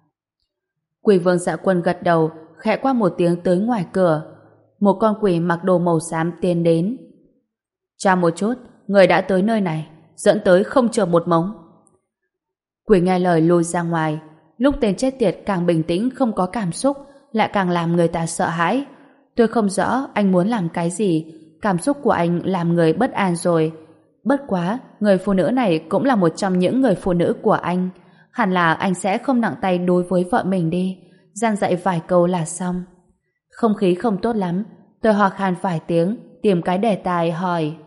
Quỷ Vương Dạ Quân gật đầu, khẽ qua một tiếng tới ngoài cửa. Một con quỷ mặc đồ màu xám tiến đến. Cha một chút, người đã tới nơi này, dẫn tới không chờ một mống. Quỷ nghe lời lùi ra ngoài. Lúc tên chết tiệt càng bình tĩnh không có cảm xúc, lại càng làm người ta sợ hãi. Tôi không rõ anh muốn làm cái gì, cảm xúc của anh làm người bất an rồi. Bất quá, người phụ nữ này cũng là một trong những người phụ nữ của anh. Hẳn là anh sẽ không nặng tay đối với vợ mình đi. Gian dạy vài câu là xong. Không khí không tốt lắm, tôi ho khan vài tiếng, tìm cái đề tài hỏi.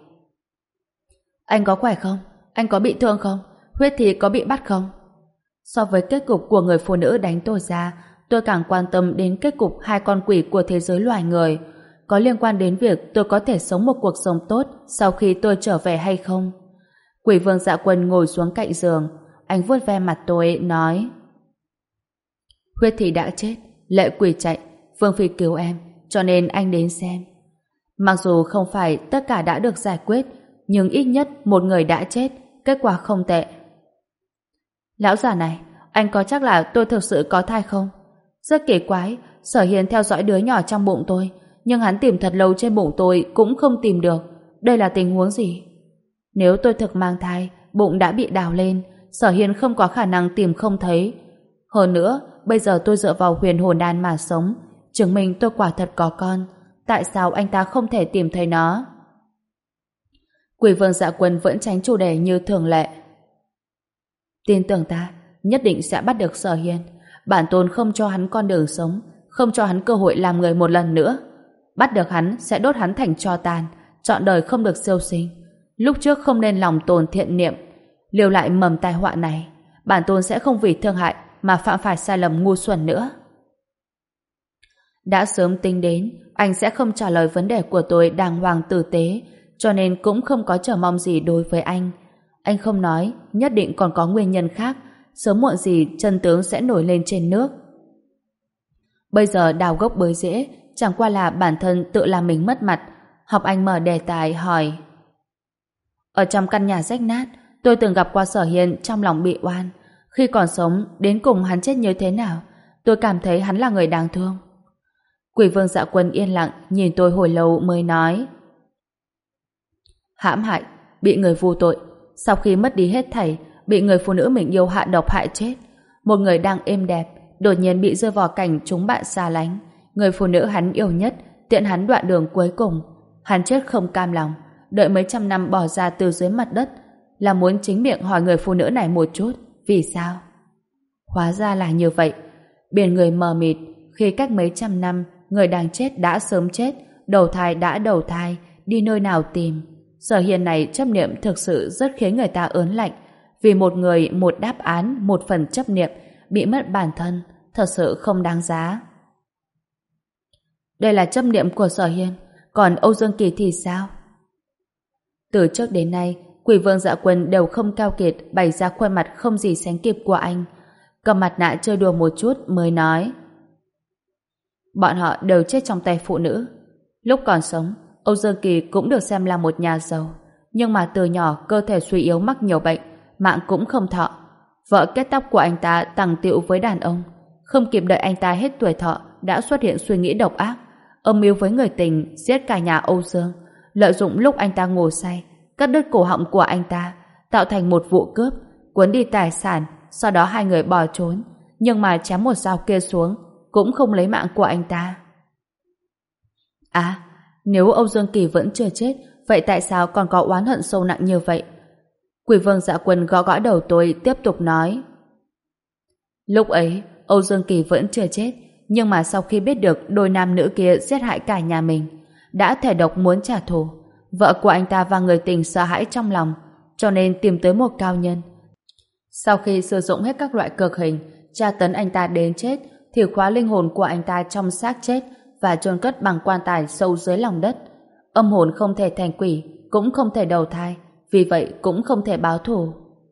Anh có khỏe không? Anh có bị thương không? Huyết thì có bị bắt không? So với kết cục của người phụ nữ đánh tôi ra, tôi càng quan tâm đến kết cục hai con quỷ của thế giới loài người, có liên quan đến việc tôi có thể sống một cuộc sống tốt sau khi tôi trở về hay không. Quỷ Vương Dạ Quân ngồi xuống cạnh giường, anh vuốt ve mặt tôi, nói: Huyết thì đã chết, lệ quỷ chạy, Vương Phi cứu em, cho nên anh đến xem. Mặc dù không phải tất cả đã được giải quyết, nhưng ít nhất một người đã chết, kết quả không tệ. Lão già này, anh có chắc là tôi thực sự có thai không? Rất kỳ quái, Sở Hiền theo dõi đứa nhỏ trong bụng tôi, nhưng hắn tìm thật lâu trên bụng tôi cũng không tìm được. Đây là tình huống gì? Nếu tôi thực mang thai, bụng đã bị đào lên, Sở Hiền không có khả năng tìm không thấy. Hơn nữa, bây giờ tôi dựa vào huyền hồn đan mà sống, chứng minh tôi quả thật có con. Tại sao anh ta không thể tìm thấy nó? Quỷ Vương Dạ Quân vẫn tránh chủ đề như thường lệ. Tin tưởng ta, nhất định sẽ bắt được Sở Hiên. Bản tôn không cho hắn con đường sống, không cho hắn cơ hội làm người một lần nữa. Bắt được hắn sẽ đốt hắn thành tro tàn, trọn đời không được siêu sinh. Lúc trước không nên lòng tồn thiện niệm, liều lại mầm tai họa này. Bản tôn sẽ không vì thương hại mà phạm phải sai lầm ngu xuẩn nữa. Đã sớm tính đến anh sẽ không trả lời vấn đề của tôi đàng hoàng tử tế, cho nên cũng không có chờ mong gì đối với anh. Anh không nói, nhất định còn có nguyên nhân khác, sớm muộn gì chân tướng sẽ nổi lên trên nước. Bây giờ đào gốc bới rễ, chẳng qua là bản thân tự làm mình mất mặt. Học Anh mở đề tài hỏi: Ở trong căn nhà rách nát, tôi từng gặp qua Sở Hiên trong lòng bị oan. Khi còn sống, đến cùng hắn chết như thế nào? Tôi cảm thấy hắn là người đáng thương. Quỷ Vương Dạ Quân yên lặng nhìn tôi hồi lâu mới nói: Hãm hại, bị người vu tội, sau khi mất đi hết thảy, bị người phụ nữ mình yêu hạ độc hại chết. Một người đang êm đẹp, đột nhiên bị rơi vào cảnh chúng bạn xa lánh. Người phụ nữ hắn yêu nhất, tiện hắn đoạn đường cuối cùng. Hắn chết không cam lòng, đợi mấy trăm năm bỏ ra từ dưới mặt đất, là muốn chính miệng hỏi người phụ nữ này một chút, vì sao? Hóa ra là như vậy. Biển người mờ mịt, khi cách mấy trăm năm, người đang chết đã sớm chết, đầu thai đã đầu thai, đi nơi nào tìm? Sở Hiên này chấp niệm thực sự rất khiến người ta ớn lạnh. Vì một người, một đáp án, một phần chấp niệm, bị mất bản thân, thật sự không đáng giá. Đây là chấp niệm của Sở Hiên, còn Âu Dương Kỳ thì sao? Từ trước đến nay, Quỷ Vương Dạ Quân đều không cao kiệt bày ra khuôn mặt không gì sánh kịp của anh. Cầm mặt nạ chơi đùa một chút mới nói: Bọn họ đều chết trong tay phụ nữ. Lúc còn sống, Âu Dương Kỳ cũng được xem là một nhà giàu, nhưng mà từ nhỏ cơ thể suy yếu mắc nhiều bệnh, mạng cũng không thọ. Vợ kết tóc của anh ta tằng tiệu với đàn ông, không kịp đợi anh ta hết tuổi thọ đã xuất hiện suy nghĩ độc ác, âm mưu với người tình giết cả nhà Âu Dương, lợi dụng lúc anh ta ngủ say cắt đứt cổ họng của anh ta, tạo thành một vụ cướp, cuốn đi tài sản, sau đó hai người bỏ trốn, nhưng mà chém một dao kia xuống cũng không lấy mạng của anh ta. À, nếu Âu Dương Kỳ vẫn chưa chết, vậy tại sao còn có oán hận sâu nặng như vậy? Quỷ Vương Dạ Quân gõ gõ đầu tôi, tiếp tục nói: Lúc ấy Âu Dương Kỳ vẫn chưa chết, nhưng mà sau khi biết được đôi nam nữ kia giết hại cả nhà mình, đã thề độc muốn trả thù. Vợ của anh ta và người tình sợ hãi trong lòng, cho nên tìm tới một cao nhân. Sau khi sử dụng hết các loại cực hình, tra tấn anh ta đến chết, thì khóa linh hồn của anh ta trong xác chết và chôn cất bằng quan tài sâu dưới lòng đất. Âm hồn không thể thành quỷ, cũng không thể đầu thai, vì vậy cũng không thể báo thù.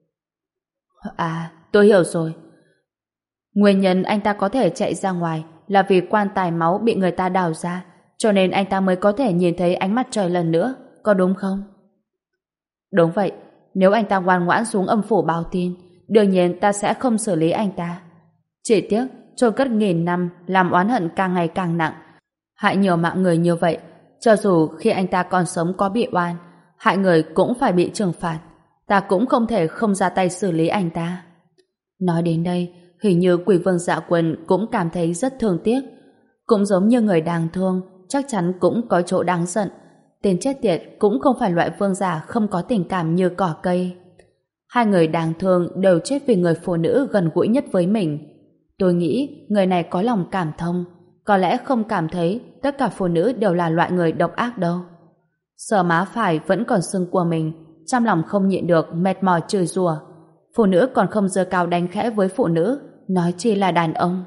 À, tôi hiểu rồi. Nguyên nhân anh ta có thể chạy ra ngoài là vì quan tài máu bị người ta đào ra, cho nên anh ta mới có thể nhìn thấy ánh mặt trời lần nữa, có đúng không? Đúng vậy, nếu anh ta ngoan ngoãn xuống âm phủ báo tin, đương nhiên ta sẽ không xử lý anh ta. Chỉ tiếc, chôn cất nghìn năm làm oán hận càng ngày càng nặng, hại nhiều mạng người như vậy, cho dù khi anh ta còn sống có bị oan, hại người cũng phải bị trừng phạt, ta cũng không thể không ra tay xử lý anh ta. Nói đến đây, hình như Quỷ Vương Dạ Quân cũng cảm thấy rất thương tiếc. Cũng giống như người đáng thương, chắc chắn cũng có chỗ đáng giận. Tên chết tiệt cũng không phải loại vương giả không có tình cảm như cỏ cây. Hai người đáng thương đều chết vì người phụ nữ gần gũi nhất với mình. Tôi nghĩ người này có lòng cảm thông, có lẽ không cảm thấy tất cả phụ nữ đều là loại người độc ác đâu. Sờ má phải vẫn còn sưng của mình, trong lòng không nhịn được mệt mỏi chửi rủa. Phụ nữ còn không giơ cao đánh khẽ với phụ nữ, nói chi là đàn ông.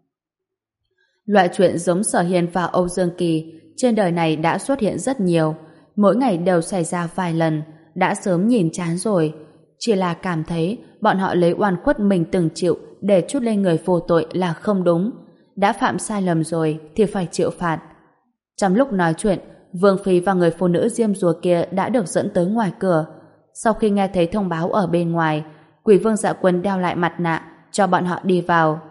Loại chuyện giống Sở Hiên và Âu Dương Kỳ trên đời này đã xuất hiện rất nhiều, mỗi ngày đều xảy ra vài lần, đã sớm nhìn chán rồi. Chỉ là cảm thấy bọn họ lấy oan khuất mình từng chịu để trút lên người vô tội là không đúng. Đã phạm sai lầm rồi thì phải chịu phạt. Trong lúc nói chuyện, Vương Phi và người phụ nữ diêm rùa kia đã được dẫn tới ngoài cửa. Sau khi nghe thấy thông báo ở bên ngoài, Quỷ Vương Dạ Quân đeo lại mặt nạ cho bọn họ đi vào.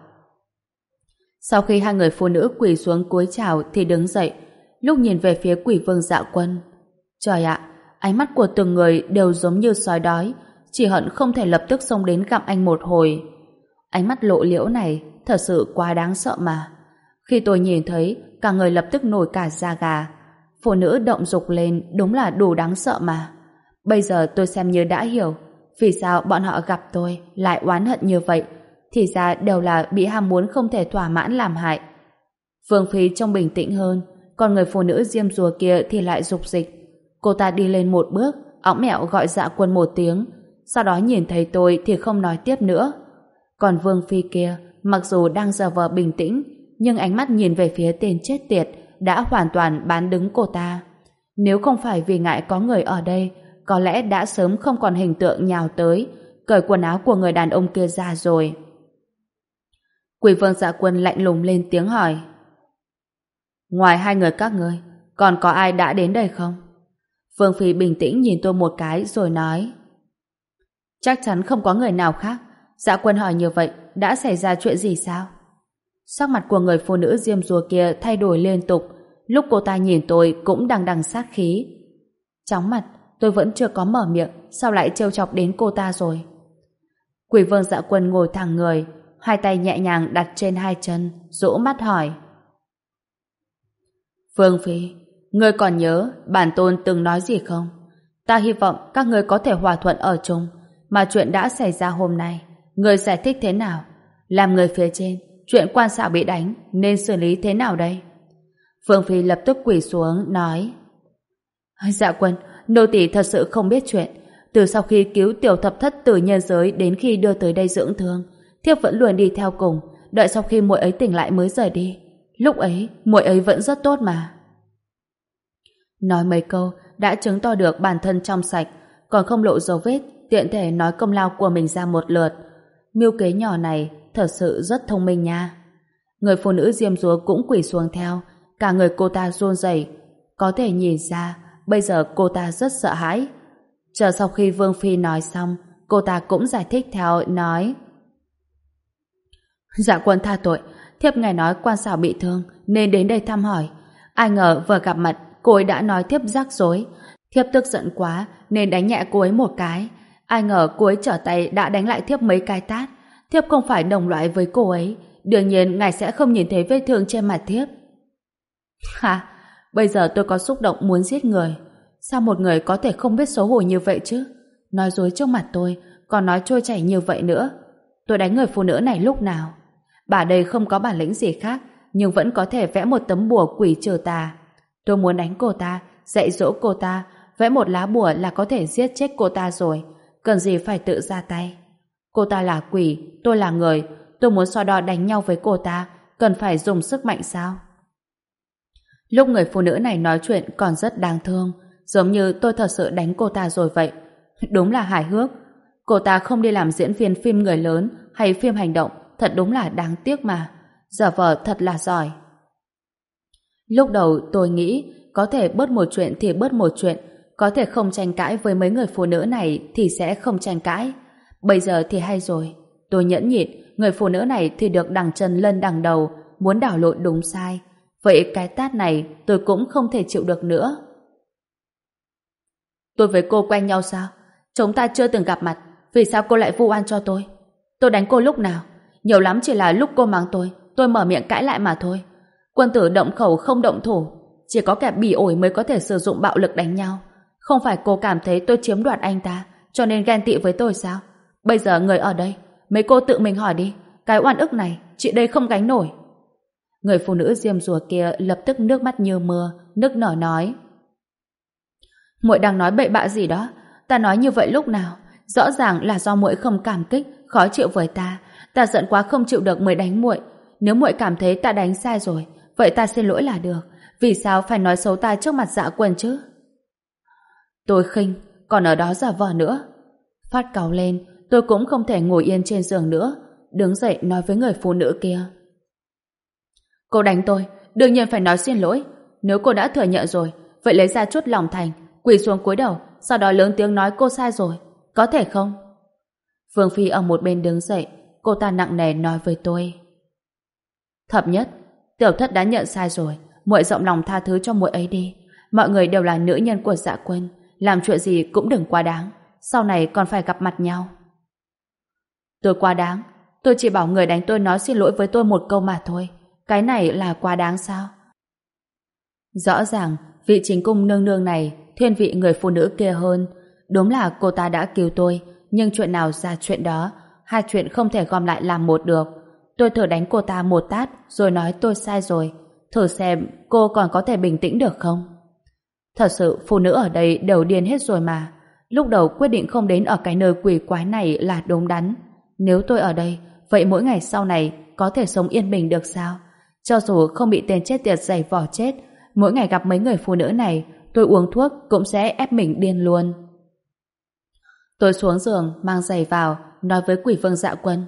Sau khi hai người phụ nữ quỳ xuống cúi chào thì đứng dậy, lúc nhìn về phía Quỷ Vương Dạ Quân. Trời ạ, ánh mắt của từng người đều giống như sói đói, chỉ hận không thể lập tức xông đến gặp anh một hồi. Ánh mắt lộ liễu này thật sự quá đáng sợ mà. Khi tôi nhìn thấy, cả người lập tức nổi cả da gà. Phụ nữ động dục lên đúng là đủ đáng sợ mà. Bây giờ tôi xem như đã hiểu vì sao bọn họ gặp tôi lại oán hận như vậy. Thì ra đều là bị ham muốn không thể thỏa mãn làm hại. Vương Phi trông bình tĩnh hơn, còn người phụ nữ diêm rùa kia thì lại dục dịch. Cô ta đi lên một bước, õng mẹo gọi Dạ Quân một tiếng, sau đó nhìn thấy tôi thì không nói tiếp nữa. Còn Vương Phi kia, mặc dù đang giả vờ bình tĩnh, nhưng ánh mắt nhìn về phía tên chết tiệt đã hoàn toàn bán đứng cô ta. Nếu không phải vì ngại có người ở đây, có lẽ đã sớm không còn hình tượng nhào tới, cởi quần áo của người đàn ông kia ra rồi. Quỷ Vương Dạ Quân lạnh lùng lên tiếng hỏi: Ngoài hai người các ngươi, còn có ai đã đến đây không? Vương Phi bình tĩnh nhìn tôi một cái rồi nói: Chắc chắn không có người nào khác. Dạ Quân hỏi như vậy, đã xảy ra chuyện gì sao? Sắc mặt của người phụ nữ diêm rùa kia thay đổi liên tục, lúc cô ta nhìn tôi cũng đằng đằng sát khí. Chóng mặt, tôi vẫn chưa có mở miệng, sao lại trêu chọc đến cô ta rồi? Quỷ Vương Dạ Quân ngồi thẳng người, hai tay nhẹ nhàng đặt trên hai chân, rũ mắt hỏi: Vương Phi, ngươi còn nhớ bản tôn từng nói gì không? Ta hy vọng các ngươi có thể hòa thuận ở chung, mà chuyện đã xảy ra hôm nay, ngươi giải thích thế nào? Làm người phía trên, chuyện quan xảo bị đánh, nên xử lý thế nào đây? Vương Phi lập tức quỳ xuống, nói: Dạ Quân, nô tỳ thật sự không biết chuyện. Từ sau khi cứu tiểu thập thất từ nhân giới đến khi đưa tới đây dưỡng thương, thiếp vẫn luôn đi theo cùng, đợi sau khi muội ấy tỉnh lại mới rời đi. Lúc ấy, muội ấy vẫn rất tốt mà. Nói mấy câu đã chứng tỏ được bản thân trong sạch, còn không lộ dấu vết, tiện thể nói công lao của mình ra một lượt. Mưu kế nhỏ này thật sự rất thông minh nha. Người phụ nữ diêm dúa cũng quỳ xuống theo, cả người cô ta run rẩy, có thể nhìn ra bây giờ cô ta rất sợ hãi. Chờ sau khi Vương Phi nói xong, cô ta cũng giải thích theo, nói: Dạ Quân tha tội, thiếp nghe nói quan xảo bị thương nên đến đây thăm hỏi. Ai ngờ vừa gặp mặt cô ấy đã nói thiếp rắc rối. Thiếp tức giận quá nên đánh nhẹ cô ấy một cái. Ai ngờ cô ấy trở tay đã đánh lại thiếp mấy cái tát. Thiếp không phải đồng loại với cô ấy, đương nhiên ngài sẽ không nhìn thấy vết thương trên mặt thiếp. Ha, bây giờ tôi có xúc động muốn giết người. Sao một người có thể không biết xấu hổ như vậy chứ? Nói dối trước mặt tôi, còn nói trôi chảy như vậy nữa. Tôi đánh người phụ nữ này lúc nào? Bà đây không có bản lĩnh gì khác, nhưng vẫn có thể vẽ một tấm bùa quỷ trừ tà. Tôi muốn đánh cô ta, dạy dỗ cô ta, vẽ một lá bùa là có thể giết chết cô ta rồi, cần gì phải tự ra tay. Cô ta là quỷ, tôi là người, tôi muốn so đo đánh nhau với cô ta, cần phải dùng sức mạnh sao? Lúc người phụ nữ này nói chuyện còn rất đáng thương, giống như tôi thật sự đánh cô ta rồi vậy. Đúng là hài hước. Cô ta không đi làm diễn viên phim người lớn hay phim hành động, thật đúng là đáng tiếc mà. Giả vờ thật là giỏi. Lúc đầu tôi nghĩ có thể bớt một chuyện thì bớt một chuyện, có thể không tranh cãi với mấy người phụ nữ này thì sẽ không tranh cãi. Bây giờ thì hay rồi. Tôi nhẫn nhịn, người phụ nữ này thì được đằng chân lân đằng đầu, muốn đảo lộn đúng sai. Vậy cái tát này tôi cũng không thể chịu được nữa. Tôi với cô quen nhau sao? Chúng ta chưa từng gặp mặt, vì sao cô lại vu oan cho tôi? Tôi đánh cô lúc nào? Nhiều lắm chỉ là lúc cô mắng tôi, tôi mở miệng cãi lại mà thôi. Quân tử động khẩu không động thủ, chỉ có kẻ bỉ ổi mới có thể sử dụng bạo lực đánh nhau. Không phải cô cảm thấy tôi chiếm đoạt anh ta, cho nên ghen tị với tôi sao? Bây giờ người ở đây, mấy cô tự mình hỏi đi, cái oan ức này, chị đây không gánh nổi. Người phụ nữ diêm dùa kia lập tức nước mắt như mưa, nức nở nói. Muội đang nói bậy bạ gì đó? Ta nói như vậy lúc nào? Rõ ràng là do muội không cảm kích, khó chịu với ta. Ta giận quá không chịu được mới đánh muội. Nếu muội cảm thấy ta đánh sai rồi, vậy ta xin lỗi là được. Vì sao phải nói xấu ta trước mặt Dạ Quân chứ? Tôi khinh, còn ở đó giả vờ nữa. Phát cáu lên, tôi cũng không thể ngồi yên trên giường nữa, đứng dậy nói với người phụ nữ kia. Cô đánh tôi, đương nhiên phải nói xin lỗi. Nếu cô đã thừa nhận rồi, vậy lấy ra chút lòng thành, quỳ xuống cúi đầu, sau đó lớn tiếng nói cô sai rồi. Có thể không? Vương Phi ở một bên đứng dậy, cô ta nặng nề nói với tôi. Thập nhất, tiểu thất đã nhận sai rồi, muội rộng lòng tha thứ cho muội ấy đi. Mọi người đều là nữ nhân của Dạ Quân, làm chuyện gì cũng đừng quá đáng, sau này còn phải gặp mặt nhau. Tôi quá đáng? Tôi chỉ bảo người đánh tôi nói xin lỗi với tôi một câu mà thôi. Cái này là quá đáng sao? Rõ ràng, vị chính cung nương nương này thiên vị người phụ nữ kia hơn. Đúng là cô ta đã cứu tôi, nhưng chuyện nào ra chuyện đó, hai chuyện không thể gom lại làm một được. Tôi thử đánh cô ta một tát, rồi nói tôi sai rồi. Thử xem cô còn có thể bình tĩnh được không? Thật sự phụ nữ ở đây đều điên hết rồi mà. Lúc đầu quyết định không đến ở cái nơi quỷ quái này là đúng đắn. Nếu tôi ở đây, vậy mỗi ngày sau này có thể sống yên bình được sao? Cho dù không bị tên chết tiệt giày vò chết, mỗi ngày gặp mấy người phụ nữ này, tôi uống thuốc cũng sẽ ép mình điên luôn. Tôi xuống giường, mang giày vào, nói với Quỷ Vương Dạ Quân.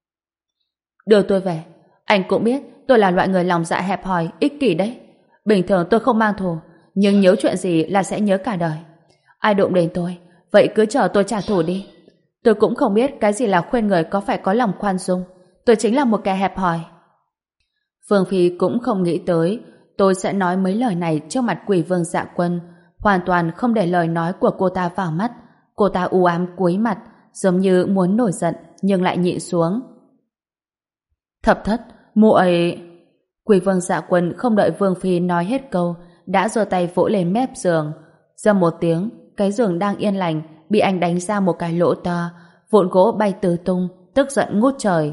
Đưa tôi về. Anh cũng biết tôi là loại người lòng dạ hẹp hòi, ích kỷ đấy. Bình thường tôi không mang thù, nhưng nhớ chuyện gì là sẽ nhớ cả đời. Ai đụng đến tôi, vậy cứ chờ tôi trả thù đi. Tôi cũng không biết cái gì là khuyên người có phải có lòng khoan dung. Tôi chính là một kẻ hẹp hòi. Phương Phi cũng không nghĩ tới tôi sẽ nói mấy lời này trước mặt Quỷ Vương Dạ Quân, hoàn toàn không để lời nói của cô ta vào mắt. Cô ta u ám cúi mặt, giống như muốn nổi giận nhưng lại nhịn xuống. Thập thất, muội... Quỷ Vương Dạ Quân không đợi Vương Phi nói hết câu, đã giơ tay vỗ lên mép giường. Dầm một tiếng, cái giường đang yên lành bị anh đánh ra một cái lỗ to, vụn gỗ bay tứ tung, tức giận ngút trời.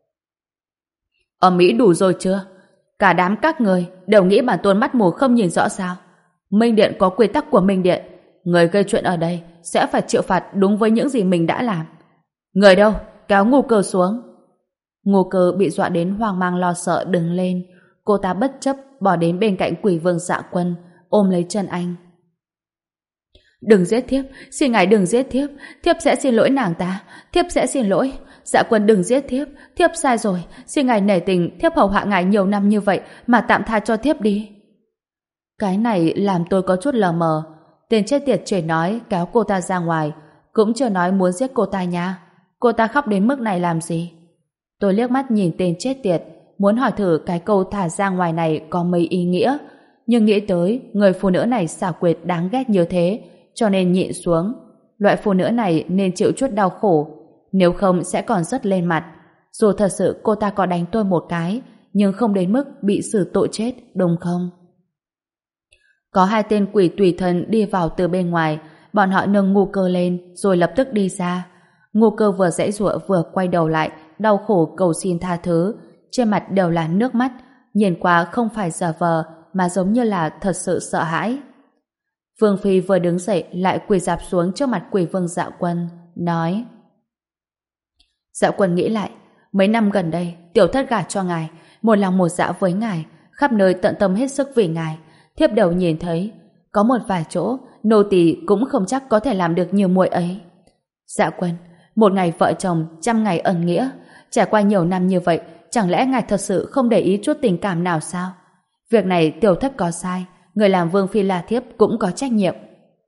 Ở Mỹ đủ rồi chưa? Cả đám các người đều nghĩ bản tôn mắt mù không nhìn rõ sao? Minh Điện có quy tắc của Minh Điện, người gây chuyện ở đây sẽ phải chịu phạt đúng với những gì mình đã làm. Người đâu? Kéo Ngu Cơ xuống. Ngu Cơ bị dọa đến hoang mang lo sợ đứng lên. Cô ta bất chấp bỏ đến bên cạnh Quỷ Vương Dạ Quân, ôm lấy chân anh. Đừng giết thiếp, xin ngài đừng giết thiếp, thiếp sẽ xin lỗi nàng ta, thiếp sẽ xin lỗi. Dạ Quân đừng giết thiếp, thiếp sai rồi, xin ngài nể tình, thiếp hầu hạ ngài nhiều năm như vậy mà tạm tha cho thiếp đi. Cái này làm tôi có chút lờ mờ. Tên chết tiệt chỉ nói kéo cô ta ra ngoài, cũng chưa nói muốn giết cô ta nha. Cô ta khóc đến mức này làm gì? Tôi liếc mắt nhìn tên chết tiệt, muốn hỏi thử cái câu thả ra ngoài này có mấy ý nghĩa, nhưng nghĩ tới người phụ nữ này xảo quyệt đáng ghét như thế, cho nên nhịn xuống. Loại phụ nữ này nên chịu chút đau khổ, nếu không sẽ còn rất lên mặt. Dù thật sự cô ta có đánh tôi một cái, nhưng không đến mức bị xử tội chết, đúng không? Có hai tên quỷ tùy thân đi vào từ bên ngoài, bọn họ nâng Ngu Cơ lên rồi lập tức đi ra. Ngu Cơ vừa giãy giụa vừa quay đầu lại, đau khổ cầu xin tha thứ, trên mặt đều là nước mắt, nhìn qua không phải giả vờ mà giống như là thật sự sợ hãi. Vương Phi vừa đứng dậy lại quỳ rạp xuống trước mặt Quỷ Vương Dạ Quân, nói: Dạ Quân nghĩ lại, mấy năm gần đây tiểu thất gả cho ngài, một lòng một dạ với ngài, khắp nơi tận tâm hết sức vì ngài. Thiếp đầu nhìn thấy có một vài chỗ nô tỳ cũng không chắc có thể làm được như muội ấy. Dạ Quân, một ngày vợ chồng trăm ngày ẩn nghĩa, trải qua nhiều năm như vậy, chẳng lẽ ngài thật sự không để ý chút tình cảm nào sao? Việc này tiểu thất có sai, người làm Vương Phi là thiếp cũng có trách nhiệm.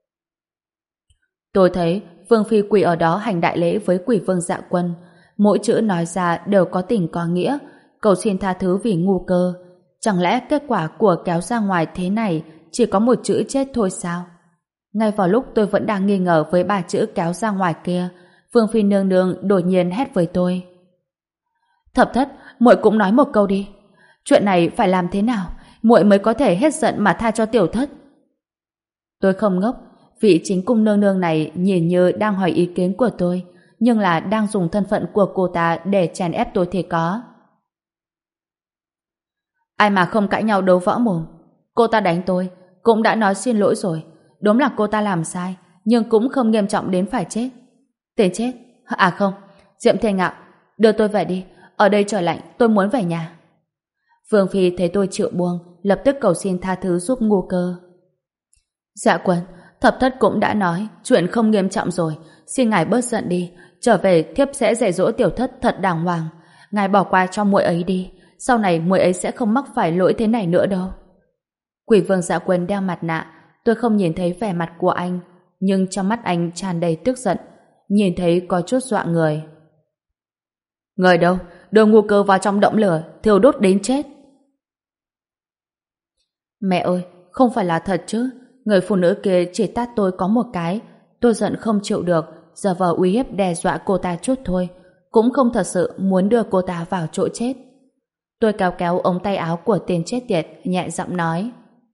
Tôi thấy Vương Phi quỳ ở đó hành đại lễ với Quỷ Vương Dạ Quân, mỗi chữ nói ra đều có tình có nghĩa, cầu xin tha thứ vì ngu cơ. Chẳng lẽ kết quả của kéo ra ngoài thế này chỉ có một chữ chết thôi sao? Ngay vào lúc tôi vẫn đang nghi ngờ với ba chữ kéo ra ngoài kia, Vương Phi nương nương đột nhiên hét với tôi: Thập thất, muội cũng nói một câu đi. Chuyện này phải làm thế nào muội mới có thể hết giận mà tha cho tiểu thất? Tôi không ngốc, vị chính cung nương nương này nhìn như đang hỏi ý kiến của tôi, nhưng là đang dùng thân phận của cô ta để chèn ép tôi thì có. Ai mà không cãi nhau đấu võ mồm. Cô ta đánh tôi, cũng đã nói xin lỗi rồi. Đúng là cô ta làm sai, nhưng cũng không nghiêm trọng đến phải chết. Tên chết? À không, Diệm Thiên Ngạo, đưa tôi về đi. Ở đây trời lạnh, tôi muốn về nhà. Vương Phi thấy tôi chịu buông, lập tức cầu xin tha thứ giúp ngu cơ. Dạ Quân, thập thất cũng đã nói chuyện không nghiêm trọng rồi, xin ngài bớt giận đi. Trở về thiếp sẽ dạy dỗ tiểu thất thật đàng hoàng. Ngài bỏ qua cho muội ấy đi, sau này muội ấy sẽ không mắc phải lỗi thế này nữa đâu. Quỷ Vương Dạ Quân đeo mặt nạ, tôi không nhìn thấy vẻ mặt của anh, nhưng trong mắt anh tràn đầy tức giận, nhìn thấy có chút dọa người. Người đâu? Đưa ngu cơ vào trong động lửa, thiêu đốt đến chết. Mẹ ơi, không phải là thật chứ? Người phụ nữ kia chỉ tát tôi có một cái, tôi giận không chịu được, giờ vờ uy hiếp đe dọa cô ta chút thôi, cũng không thật sự muốn đưa cô ta vào chỗ chết. Tôi kéo kéo ống tay áo của tên chết tiệt, nhẹ giọng nói: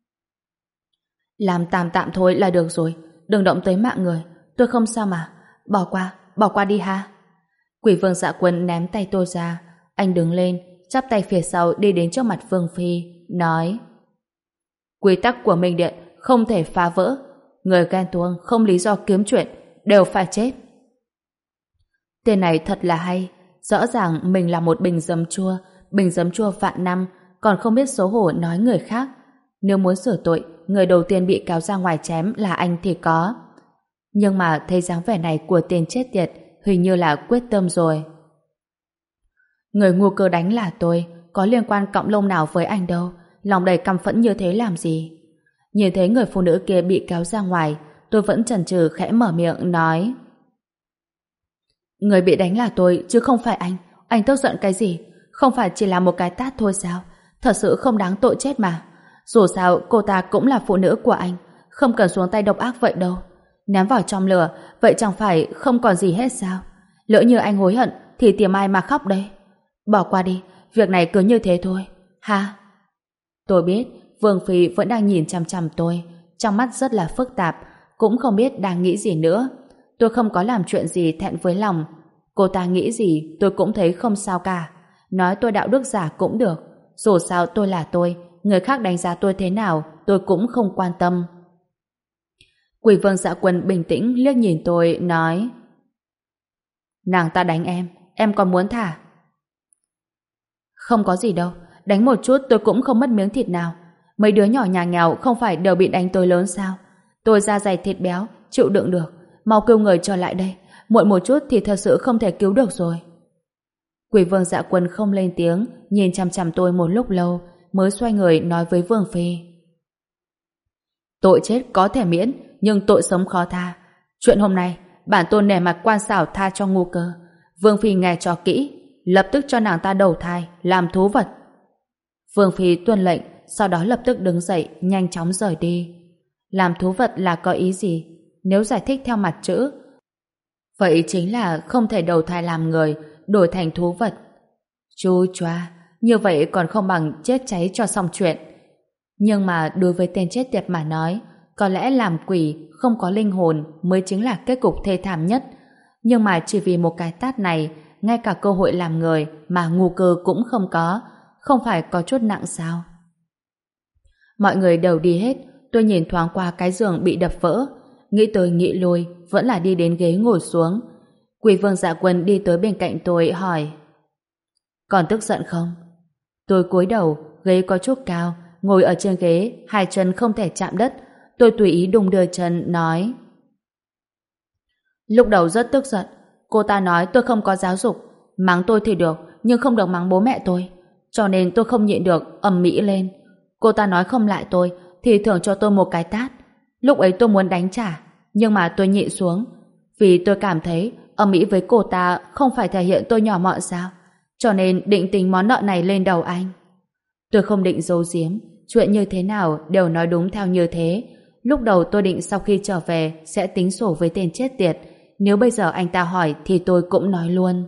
Làm tạm tạm thôi là được rồi, đừng động tới mạng người, tôi không sao mà, bỏ qua, bỏ qua đi ha. Quỷ Vương Dạ Quân ném tay tôi ra, anh đứng lên, chắp tay phía sau đi đến trước mặt Vương Phi, nói: Quy tắc của Minh Điện không thể phá vỡ, người ghen tuông không lý do kiếm chuyện đều phải chết. Tên này thật là hay, rõ ràng mình là một bình giấm chua, bình giấm chua vạn năm, còn không biết xấu hổ nói người khác. Nếu muốn sửa tội, người đầu tiên bị kéo ra ngoài chém là anh thì có. Nhưng mà thấy dáng vẻ này của tên chết tiệt, hình như là quyết tâm rồi. Người ngu cơ đánh là tôi, có liên quan cọng lông nào với anh đâu, lòng đầy căm phẫn như thế làm gì? Nhìn thấy người phụ nữ kia bị kéo ra ngoài, tôi vẫn chần chừ khẽ mở miệng nói: Người bị đánh là tôi, chứ không phải anh. Anh tức giận cái gì? Không phải chỉ là một cái tát thôi sao? Thật sự không đáng tội chết mà. Dù sao cô ta cũng là phụ nữ của anh, không cần xuống tay độc ác vậy đâu. Ném vào trong lửa, vậy chẳng phải không còn gì hết sao? Lỡ như anh hối hận thì tìm ai mà khóc đây? Bỏ qua đi, việc này cứ như thế thôi. Ha? Tôi biết Vương Phi vẫn đang nhìn chằm chằm tôi, trong mắt rất là phức tạp, cũng không biết đang nghĩ gì nữa. Tôi không có làm chuyện gì thẹn với lòng. Cô ta nghĩ gì tôi cũng thấy không sao cả. Nói tôi đạo đức giả cũng được. Dù sao tôi là tôi, người khác đánh giá tôi thế nào tôi cũng không quan tâm. Quỷ Vương Dạ Quân bình tĩnh liếc nhìn tôi, nói: Nàng ta đánh em, em còn muốn thả? Không có gì đâu, đánh một chút tôi cũng không mất miếng thịt nào. Mấy đứa nhỏ nhà nghèo không phải đều bị đánh tôi lớn sao? Tôi da dày thịt béo, chịu đựng được. Mau kêu người trở lại đây, muộn một chút thì thật sự không thể cứu được rồi. Quỷ Vương Dạ Quân không lên tiếng, nhìn chằm chằm tôi một lúc lâu, mới xoay người nói với Vương Phi: Tội chết có thể miễn, nhưng tội sống khó tha. Chuyện hôm nay, bản tôn nể mặt quan xảo tha cho ngu cơ. Vương Phi nghe cho kỹ, lập tức cho nàng ta đầu thai, làm thú vật. Vương Phi tuân lệnh, sau đó lập tức đứng dậy, nhanh chóng rời đi. Làm thú vật là có ý gì? Nếu giải thích theo mặt chữ, vậy chính là không thể đầu thai làm người, đổi thành thú vật. Chu choa, như vậy còn không bằng chết cháy cho xong chuyện. Nhưng mà đối với tên chết tiệt mà nói, có lẽ làm quỷ không có linh hồn mới chính là kết cục thê thảm nhất. Nhưng mà chỉ vì một cái tát này, ngay cả cơ hội làm người mà ngu cơ cũng không có, không phải có chút nặng sao? Mọi người đều đi hết, tôi nhìn thoáng qua cái giường bị đập vỡ, nghĩ tới nghĩ lui, vẫn là đi đến ghế ngồi xuống. Quỷ Vương Dạ Quân đi tới bên cạnh tôi hỏi: còn tức giận không? Tôi cúi đầu, ghế có chút cao, ngồi ở trên ghế, hai chân không thể chạm đất. Tôi tùy ý đung đưa chân, nói: lúc đầu rất tức giận. Cô ta nói tôi không có giáo dục, mắng tôi thì được, nhưng không được mắng bố mẹ tôi. Cho nên tôi không nhịn được, ầm ĩ lên. Cô ta nói không lại tôi, thì thưởng cho tôi một cái tát. Lúc ấy tôi muốn đánh trả, nhưng mà tôi nhịn xuống. Vì tôi cảm thấy ầm ĩ với cô ta không phải thể hiện tôi nhỏ mọn sao. Cho nên định tính món nợ này lên đầu anh. Tôi không định giấu giếm, chuyện như thế nào đều nói đúng theo như thế. Lúc đầu tôi định sau khi trở về sẽ tính sổ với tên chết tiệt. Nếu bây giờ anh ta hỏi thì tôi cũng nói luôn.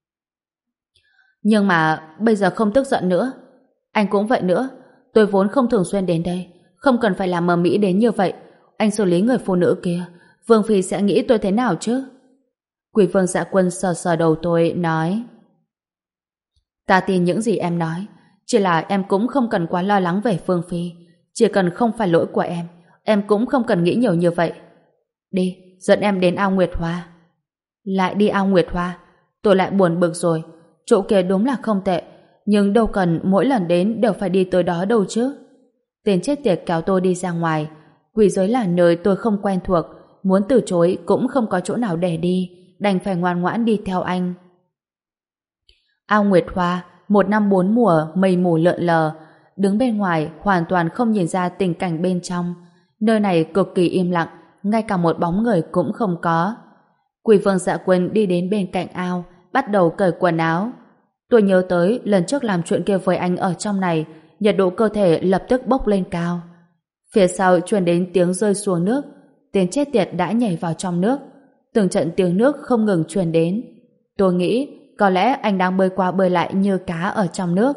Nhưng mà bây giờ không tức giận nữa. Anh cũng vậy nữa. Tôi vốn không thường xuyên đến đây, không cần phải làm mờ mĩ đến như vậy. Anh xử lý người phụ nữ kia, Vương Phi sẽ nghĩ tôi thế nào chứ? Quỷ Vương Dạ Quân sờ sờ đầu tôi, nói: ta tin những gì em nói, chỉ là em cũng không cần quá lo lắng về Vương Phi. Chỉ cần không phải lỗi của em, em cũng không cần nghĩ nhiều như vậy. Đi, dẫn em đến ao Nguyệt Hoa. Lại đi ao Nguyệt Hoa? Tôi lại buồn bực rồi. Chỗ kia đúng là không tệ, nhưng đâu cần mỗi lần đến đều phải đi tới đó đâu chứ. Tên chết tiệt kéo tôi đi ra ngoài. Quỷ giới là nơi tôi không quen thuộc, muốn từ chối cũng không có chỗ nào để đi, đành phải ngoan ngoãn đi theo anh. Ao Nguyệt Hoa, một năm bốn mùa, mây mù lượn lờ. Đứng bên ngoài hoàn toàn không nhìn ra tình cảnh bên trong. Nơi này cực kỳ im lặng, ngay cả một bóng người cũng không có. Quỷ Vương Dạ Quân đi đến bên cạnh ao, bắt đầu cởi quần áo. Tôi nhớ tới lần trước làm chuyện kia với anh ở trong này, nhiệt độ cơ thể lập tức bốc lên cao. Phía sau truyền đến tiếng rơi xuống nước, tên chết tiệt đã nhảy vào trong nước. Từng trận tiếng nước không ngừng truyền đến. Tôi nghĩ có lẽ anh đang bơi qua bơi lại như cá ở trong nước.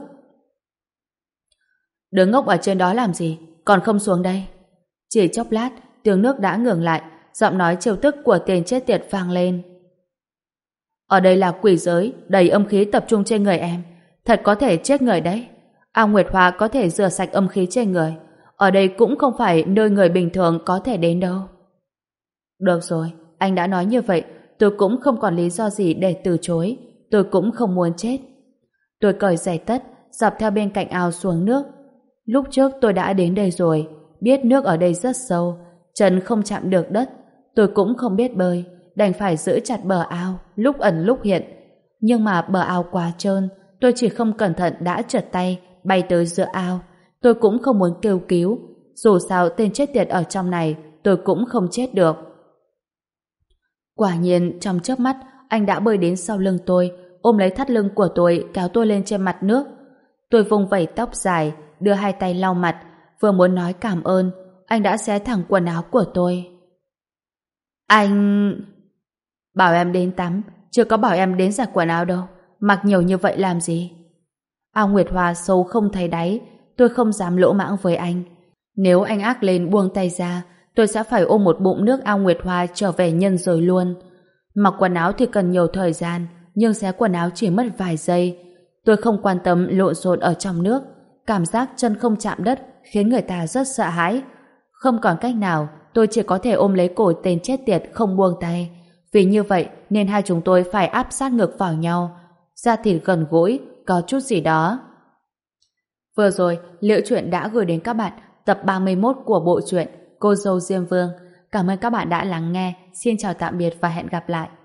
Đứng ngốc ở trên đó làm gì, còn không xuống đây? Chỉ chốc lát, tiếng nước đã ngừng lại, giọng nói trêu tức của tên chết tiệt vang lên. Ở đây là quỷ giới, đầy âm khí tập trung trên người em. Thật có thể chết người đấy. Ao Nguyệt Hoa có thể rửa sạch âm khí trên người. Ở đây cũng không phải nơi người bình thường có thể đến đâu. Được rồi, anh đã nói như vậy, tôi cũng không còn lý do gì để từ chối. Tôi cũng không muốn chết. Tôi cởi giày tất, dọc theo bên cạnh ao xuống nước. Lúc trước tôi đã đến đây rồi, biết nước ở đây rất sâu, chân không chạm được đất. Tôi cũng không biết bơi, đành phải giữ chặt bờ ao, lúc ẩn lúc hiện. Nhưng mà bờ ao quá trơn, tôi chỉ không cẩn thận đã trượt tay, bay tới giữa ao. Tôi cũng không muốn kêu cứu, dù sao tên chết tiệt ở trong này, tôi cũng không chết được. Quả nhiên, trong chớp mắt, anh đã bơi đến sau lưng tôi, ôm lấy thắt lưng của tôi, kéo tôi lên trên mặt nước. Tôi vung vẩy tóc dài, đưa hai tay lau mặt, vừa muốn nói cảm ơn, anh đã xé thẳng quần áo của tôi. Anh... Bảo em đến tắm, chưa có bảo em đến giặt quần áo đâu. Mặc nhiều như vậy làm gì? Ao Nguyệt Hoa sâu không thấy đáy, tôi không dám lỗ mãng với anh. Nếu anh ác lên buông tay ra, tôi sẽ phải ôm một bụng nước ao Nguyệt Hoa trở về nhân giới luôn. Mặc quần áo thì cần nhiều thời gian, nhưng xé quần áo chỉ mất vài giây. Tôi không quan tâm lộn xộn ở trong nước, cảm giác chân không chạm đất khiến người ta rất sợ hãi. Không còn cách nào, tôi chỉ có thể ôm lấy cổ tên chết tiệt không buông tay. Vì như vậy nên hai chúng tôi phải áp sát ngực vào nhau, da thịt gần gũi, có chút gì đó. Vừa rồi, Liễu Chuyện đã gửi đến các bạn tập ba mươi mốt của bộ truyện Cô Dâu Diêm Vương. Cảm ơn các bạn đã lắng nghe. Xin chào tạm biệt và hẹn gặp lại.